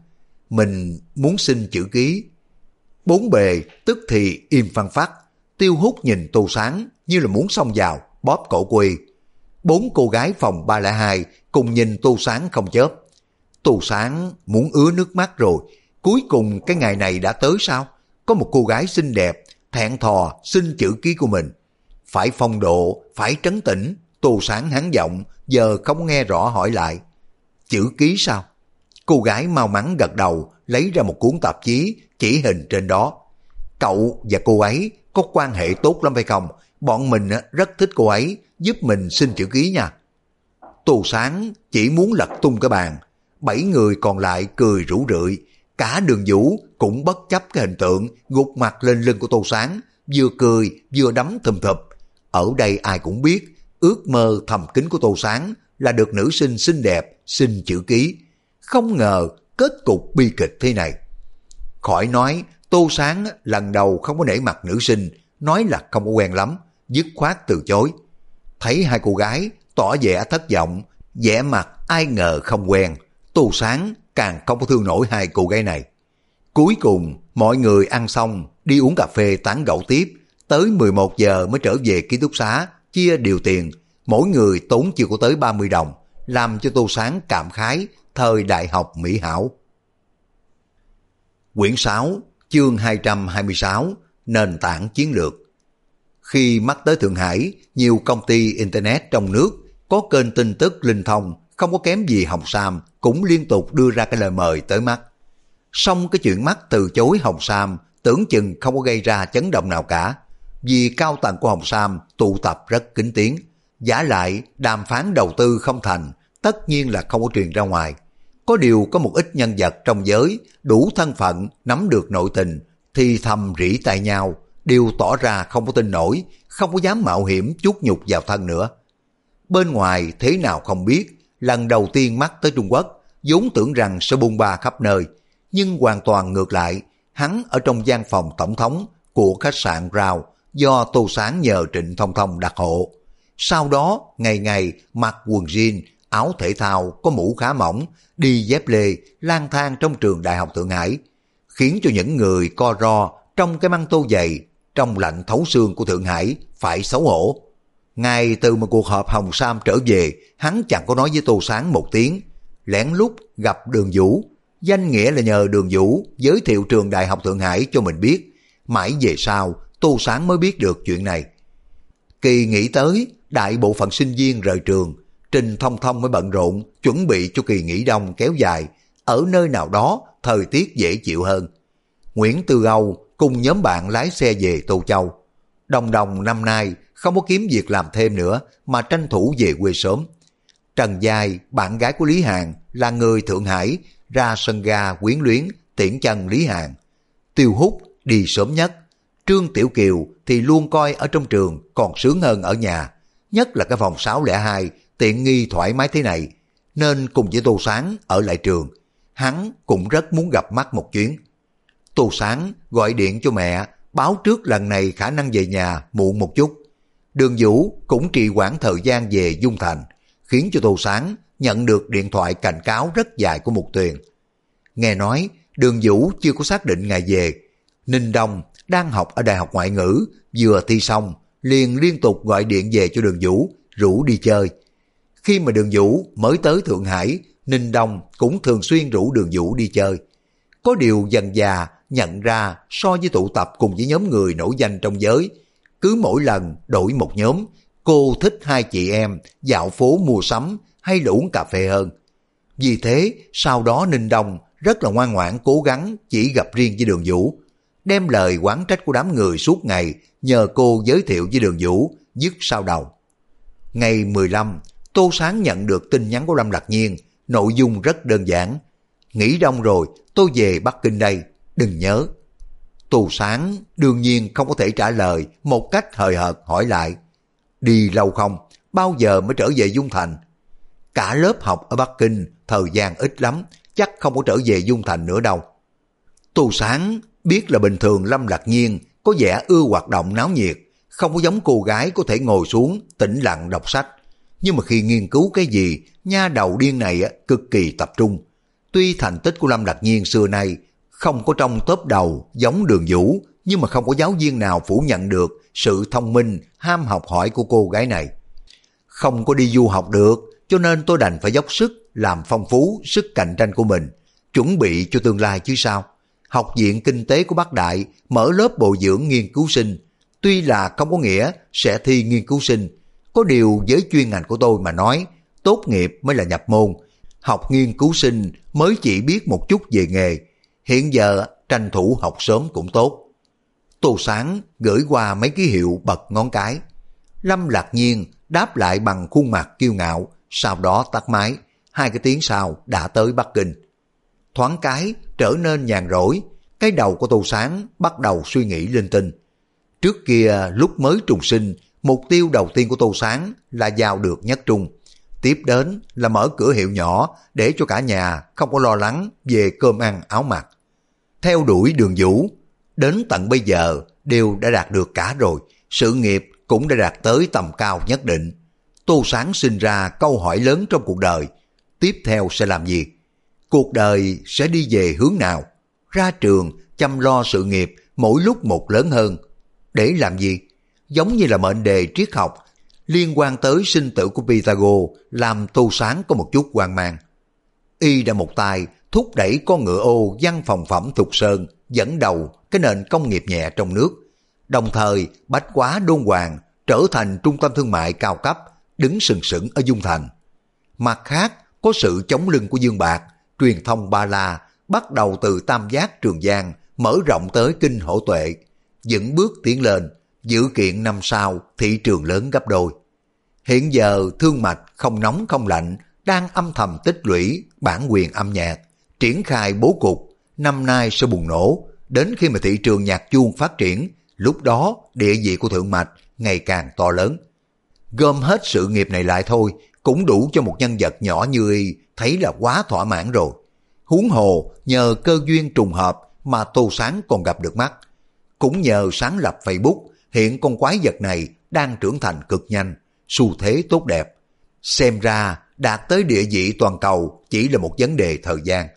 mình muốn xin chữ ký. Bốn bề tức thì im phăng phắc. Tiêu Hút nhìn Tô Sáng như là muốn xông vào, bóp cổ quỳ. Bốn cô gái phòng 302 cùng nhìn Tô Sáng không chớp. Tô Sáng muốn ứa nước mắt rồi. Cuối cùng cái ngày này đã tới sao? Có một cô gái xinh đẹp, thẹn thò xin chữ ký của mình. Phải phong độ, phải trấn tĩnh. Tô Sáng hắn giọng, giờ không nghe rõ hỏi lại. Chữ ký sao? Cô gái mau mắn gật đầu, lấy ra một cuốn tạp chí, chỉ hình trên đó. Cậu và cô ấy có quan hệ tốt lắm phải không? Bọn mình rất thích cô ấy, giúp mình xin chữ ký nha. Tô Sáng chỉ muốn lật tung cái bàn. 7 người còn lại cười rủ rượi. Cả Đường Vũ cũng bất chấp cái hình tượng gục mặt lên lưng của Tô Sáng, vừa cười vừa đấm thùm thụp. Ở đây ai cũng biết, ước mơ thầm kín của Tô Sáng là được nữ sinh xinh đẹp xin chữ ký. Không ngờ kết cục bi kịch thế này. Khỏi nói, Tô Sáng lần đầu không có nể mặt nữ sinh, nói là không có quen lắm, dứt khoát từ chối. Thấy hai cô gái tỏ vẻ thất vọng, vẻ mặt ai ngờ không quen, Tô Sáng càng không có thương nổi hai cô gái này. Cuối cùng mọi người ăn xong đi uống cà phê tán gẫu tiếp, tới 11 giờ mới trở về ký túc xá chia đều tiền, mỗi người tốn chưa có tới 30 đồng, làm cho Tô Sáng cảm khái thời đại học mỹ hảo. Quyển 6, chương 226, nền tảng chiến lược. Khi mắt tới Thượng Hải, nhiều công ty Internet trong nước có kênh tin tức linh thông, không có kém gì Hồng Sam, cũng liên tục đưa ra cái lời mời tới mắt. Song cái chuyện mắt từ chối Hồng Sam tưởng chừng không có gây ra chấn động nào cả, vì cao tầng của Hồng Sam tụ tập rất kín tiếng, giả lại đàm phán đầu tư không thành, tất nhiên là không có truyền ra ngoài. Có điều có một ít nhân vật trong giới đủ thân phận nắm được nội tình thì thầm rỉ tai nhau, đều tỏ ra không có tin nổi, không có dám mạo hiểm chút nhục vào thân nữa. Bên ngoài thế nào không biết, lần đầu tiên mắt tới Trung Quốc, vốn tưởng rằng sẽ bung ba khắp nơi, nhưng hoàn toàn ngược lại, hắn ở trong gian phòng tổng thống của khách sạn Rao do Tô Sáng nhờ Trịnh Thông Thông đặt hộ. Sau đó ngày ngày mặc quần jean, áo thể thao có mũ khá mỏng, đi dép lê lang thang trong trường Đại học Thượng Hải, khiến cho những người co ro trong cái măng tô dày trong lạnh thấu xương của Thượng Hải phải xấu hổ. Ngay từ một cuộc họp Hồng Sam trở về, hắn chẳng có nói với Tô Sáng một tiếng, lén lút gặp Đường Vũ, danh nghĩa là nhờ Đường Vũ giới thiệu trường Đại học Thượng Hải cho mình biết. Mãi về sau Tô Sáng mới biết được chuyện này. Kỳ nghỉ tới, đại bộ phận sinh viên rời trường, Trình Thông Thông mới bận rộn chuẩn bị cho kỳ nghỉ đông kéo dài, ở nơi nào đó thời tiết dễ chịu hơn. Nguyễn Tư Âu cùng nhóm bạn lái xe về Tô Châu. Đồng Đồng năm nay không có kiếm việc làm thêm nữa mà tranh thủ về quê sớm. Trần Giai, bạn gái của Lý Hàn, là người Thượng Hải, ra sân ga quyến luyến tiễn chân Lý Hàn. Tiêu Hút đi sớm nhất. Trương Tiểu Kiều thì luôn coi ở trong trường còn sướng hơn ở nhà, nhất là cái phòng 602 tiện nghi thoải mái thế này, nên cùng với Tô Sáng ở lại trường. Hắn cũng rất muốn gặp mắt một chuyến. Tô Sáng gọi điện cho mẹ báo trước lần này khả năng về nhà muộn một chút. Đường Vũ cũng trì hoãn thời gian về Dung Thành, khiến cho Tô Sáng nhận được điện thoại cảnh cáo rất dài của Mục Tuyền. Nghe nói Đường Vũ chưa có xác định ngày về. Ninh Đông đang học ở Đại học Ngoại ngữ, vừa thi xong liền liên tục gọi điện về cho Đường Vũ rủ đi chơi. Khi mà Đường Vũ mới tới Thượng Hải, Ninh Đông cũng thường xuyên rủ Đường Vũ đi chơi. Có điều dần dà nhận ra so với tụ tập cùng với nhóm người nổi danh trong giới, cứ mỗi lần đổi một nhóm, cô thích hai chị em dạo phố mua sắm hay là uống cà phê hơn. Vì thế sau đó Ninh Đông rất là ngoan ngoãn cố gắng chỉ gặp riêng với Đường Vũ, đem lời oán trách của đám người suốt ngày nhờ cô giới thiệu với Đường Vũ dứt sau đầu. Ngày 15, Tô Sáng nhận được tin nhắn của Lâm Lạc Nhiên, nội dung rất đơn giản: nghỉ đông rồi, tôi về Bắc Kinh đây, đừng nhớ. Tô Sáng đương nhiên không có thể trả lời một cách hời hợt, hỏi lại: đi lâu không? Bao giờ mới trở về Dung Thành? Cả lớp học ở Bắc Kinh thời gian ít lắm, chắc không có trở về Dung Thành nữa đâu. Tô Sáng biết là bình thường Lâm Lạc Nhiên có vẻ ưa hoạt động náo nhiệt, không có giống cô gái có thể ngồi xuống tĩnh lặng đọc sách. Nhưng mà khi nghiên cứu cái gì, nha đầu điên này cực kỳ tập trung. Tuy thành tích của Lâm Lạc Nhiên xưa nay không có trong top đầu giống Đường Vũ, nhưng mà không có giáo viên nào phủ nhận được sự thông minh, ham học hỏi của cô gái này. Không có đi du học được, cho nên tôi đành phải dốc sức làm phong phú sức cạnh tranh của mình, chuẩn bị cho tương lai chứ sao. Học viện Kinh tế của Bắc Đại mở lớp bồi dưỡng nghiên cứu sinh, tuy là không có nghĩa sẽ thi nghiên cứu sinh, có điều với chuyên ngành của tôi mà nói, tốt nghiệp mới là nhập môn, học nghiên cứu sinh mới chỉ biết một chút về nghề, hiện giờ tranh thủ học sớm cũng tốt. Tô Sáng gửi qua mấy ký hiệu bật ngón cái. Lâm Lạc Nhiên đáp lại bằng khuôn mặt kiêu ngạo, sau đó tắt máy, 2 cái tiếng sau đã tới Bắc Kinh. Thoáng cái trở nên nhàn rỗi, cái đầu của Tô Sáng bắt đầu suy nghĩ linh tinh. Trước kia lúc mới trùng sinh, mục tiêu đầu tiên của Tô Sáng là vào được nhất trung. Tiếp đến là mở cửa hiệu nhỏ để cho cả nhà không có lo lắng về cơm ăn áo mặc. Theo đuổi Đường Vũ, đến tận bây giờ đều đã đạt được cả rồi, sự nghiệp cũng đã đạt tới tầm cao nhất định. Tô Sáng sinh ra câu hỏi lớn trong cuộc đời, tiếp theo sẽ làm gì? Cuộc đời sẽ đi về hướng nào? Ra trường chăm lo sự nghiệp mỗi lúc một lớn hơn. Để làm gì? Giống như là mệnh đề triết học liên quan tới sinh tử của Pythagore làm Tô Sáng có một chút hoang mang. Y đã một tay thúc đẩy con ngựa ô văn phòng phẩm Thục Sơn dẫn đầu cái nền công nghiệp nhẹ trong nước, đồng thời Bách Hóa Đôn Hoàng trở thành trung tâm thương mại cao cấp đứng sừng sững ở Dung Thành. Mặt khác có sự chống lưng của Dương Bạc, truyền thông Ba La bắt đầu từ Tam Giác Trường Giang mở rộng tới Kinh Hổ Tuệ, vững bước tiến lên, dự kiện năm sau thị trường lớn gấp đôi. Hiện giờ thương mạch không nóng không lạnh đang âm thầm tích lũy bản quyền âm nhạc, triển khai bố cục, năm nay sẽ bùng nổ, đến khi mà thị trường nhạc chuông phát triển, lúc đó địa vị của thượng mạch ngày càng to lớn. Gom hết sự nghiệp này lại thôi, cũng đủ cho một nhân vật nhỏ như y thấy là quá thỏa mãn rồi. Huống hồ nhờ cơ duyên trùng hợp mà Tô Sáng còn gặp được mắt. Cũng nhờ sáng lập Facebook, hiện con quái vật này đang trưởng thành cực nhanh, xu thế tốt đẹp. Xem ra đạt tới địa vị toàn cầu chỉ là một vấn đề thời gian.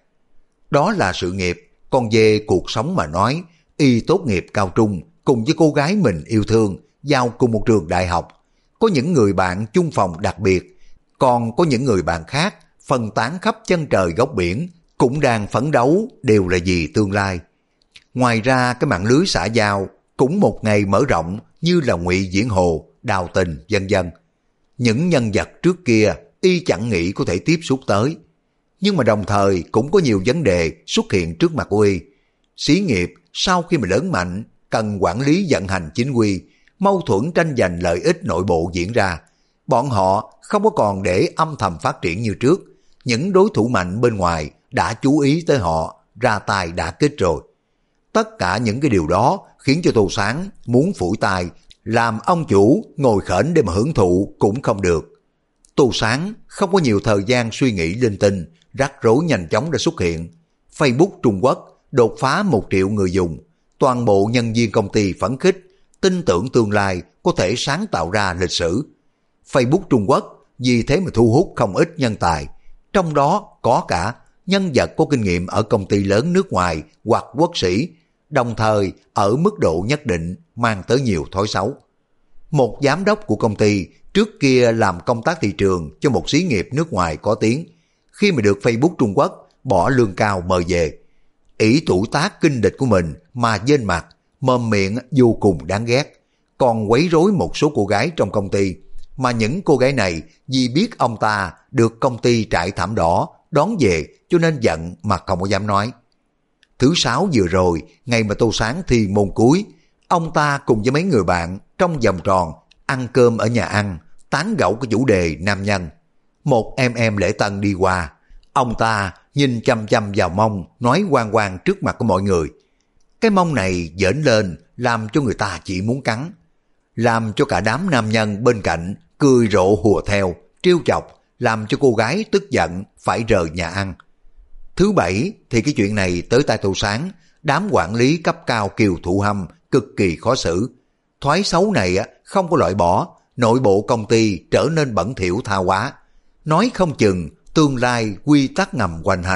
Đó là sự nghiệp, còn về cuộc sống mà nói, y tốt nghiệp cao trung cùng với cô gái mình yêu thương, vào cùng một trường đại học. Có những người bạn chung phòng đặc biệt, còn có những người bạn khác phân tán khắp chân trời góc biển, cũng đang phấn đấu đều là vì tương lai. Ngoài ra cái mạng lưới xã giao cũng một ngày mở rộng như là Ngụy Diễn Hồ, Đào Tình, vân vân. Những nhân vật trước kia y chẳng nghĩ có thể tiếp xúc tới. Nhưng mà đồng thời cũng có nhiều vấn đề xuất hiện trước mặt của y. Xí nghiệp sau khi mà lớn mạnh cần quản lý vận hành chính quy, mâu thuẫn tranh giành lợi ích nội bộ diễn ra. Bọn họ không có còn để âm thầm phát triển như trước. Những đối thủ mạnh bên ngoài đã chú ý tới họ, ra tay đả kích rồi. Tất cả những cái điều đó khiến cho Tô Sáng muốn phủi tay, làm ông chủ ngồi khển để mà hưởng thụ cũng không được. Tô Sáng không có nhiều thời gian suy nghĩ linh tinh, rắc rối nhanh chóng đã xuất hiện. Facebook Trung Quốc đột phá 1 triệu người dùng, toàn bộ nhân viên công ty phấn khích, tin tưởng tương lai có thể sáng tạo ra lịch sử. Facebook Trung Quốc vì thế mà thu hút không ít nhân tài, trong đó có cả nhân vật có kinh nghiệm ở công ty lớn nước ngoài hoặc quốc sĩ, đồng thời ở mức độ nhất định mang tới nhiều thói xấu. Một giám đốc của công ty trước kia làm công tác thị trường cho một xí nghiệp nước ngoài có tiếng, khi mà được Facebook Trung Quốc bỏ lương cao mời về, ỷ tuổi tác kinh địch của mình mà dên mặt, mồm miệng vô cùng đáng ghét, còn quấy rối một số cô gái trong công ty, mà những cô gái này vì biết ông ta được công ty trải thảm đỏ đón về cho nên giận mà không có dám nói. Thứ Sáu vừa rồi, ngày mà Tô Sáng thi môn cuối, ông ta cùng với mấy người bạn trong vòng tròn ăn cơm ở nhà ăn, tán gẫu cái chủ đề nam nhân. Một em lễ tân đi qua, ông ta nhìn chăm chăm vào mông, nói quang quang trước mặt của mọi người. Cái mông này dễn lên làm cho người ta chỉ muốn cắn, làm cho cả đám nam nhân bên cạnh cười rộ hùa theo, trêu chọc, làm cho cô gái tức giận phải rời nhà ăn. Thứ Bảy thì cái chuyện này tới tai Tô Sáng, đám quản lý cấp cao Kiều Thụ Hâm cực kỳ khó xử. Thói xấu này không có loại bỏ, nội bộ công ty trở nên bẩn thỉu tha hóa. Nói không chừng tương lai quy tắc ngầm hoành hành,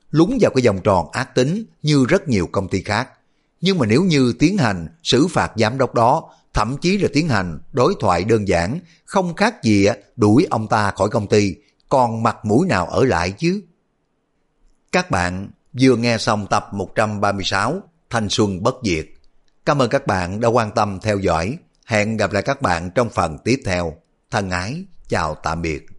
lún vào cái vòng tròn ác tính như rất nhiều công ty khác. Nhưng mà nếu như tiến hành xử phạt giám đốc đó, thậm chí là tiến hành đối thoại đơn giản, không khác gì đuổi ông ta khỏi công ty, còn mặt mũi nào ở lại chứ? Các bạn vừa nghe xong tập 136 Thanh Xuân Bất Diệt. Cảm ơn các bạn đã quan tâm theo dõi. Hẹn gặp lại các bạn trong phần tiếp theo. Thân ái, chào tạm biệt.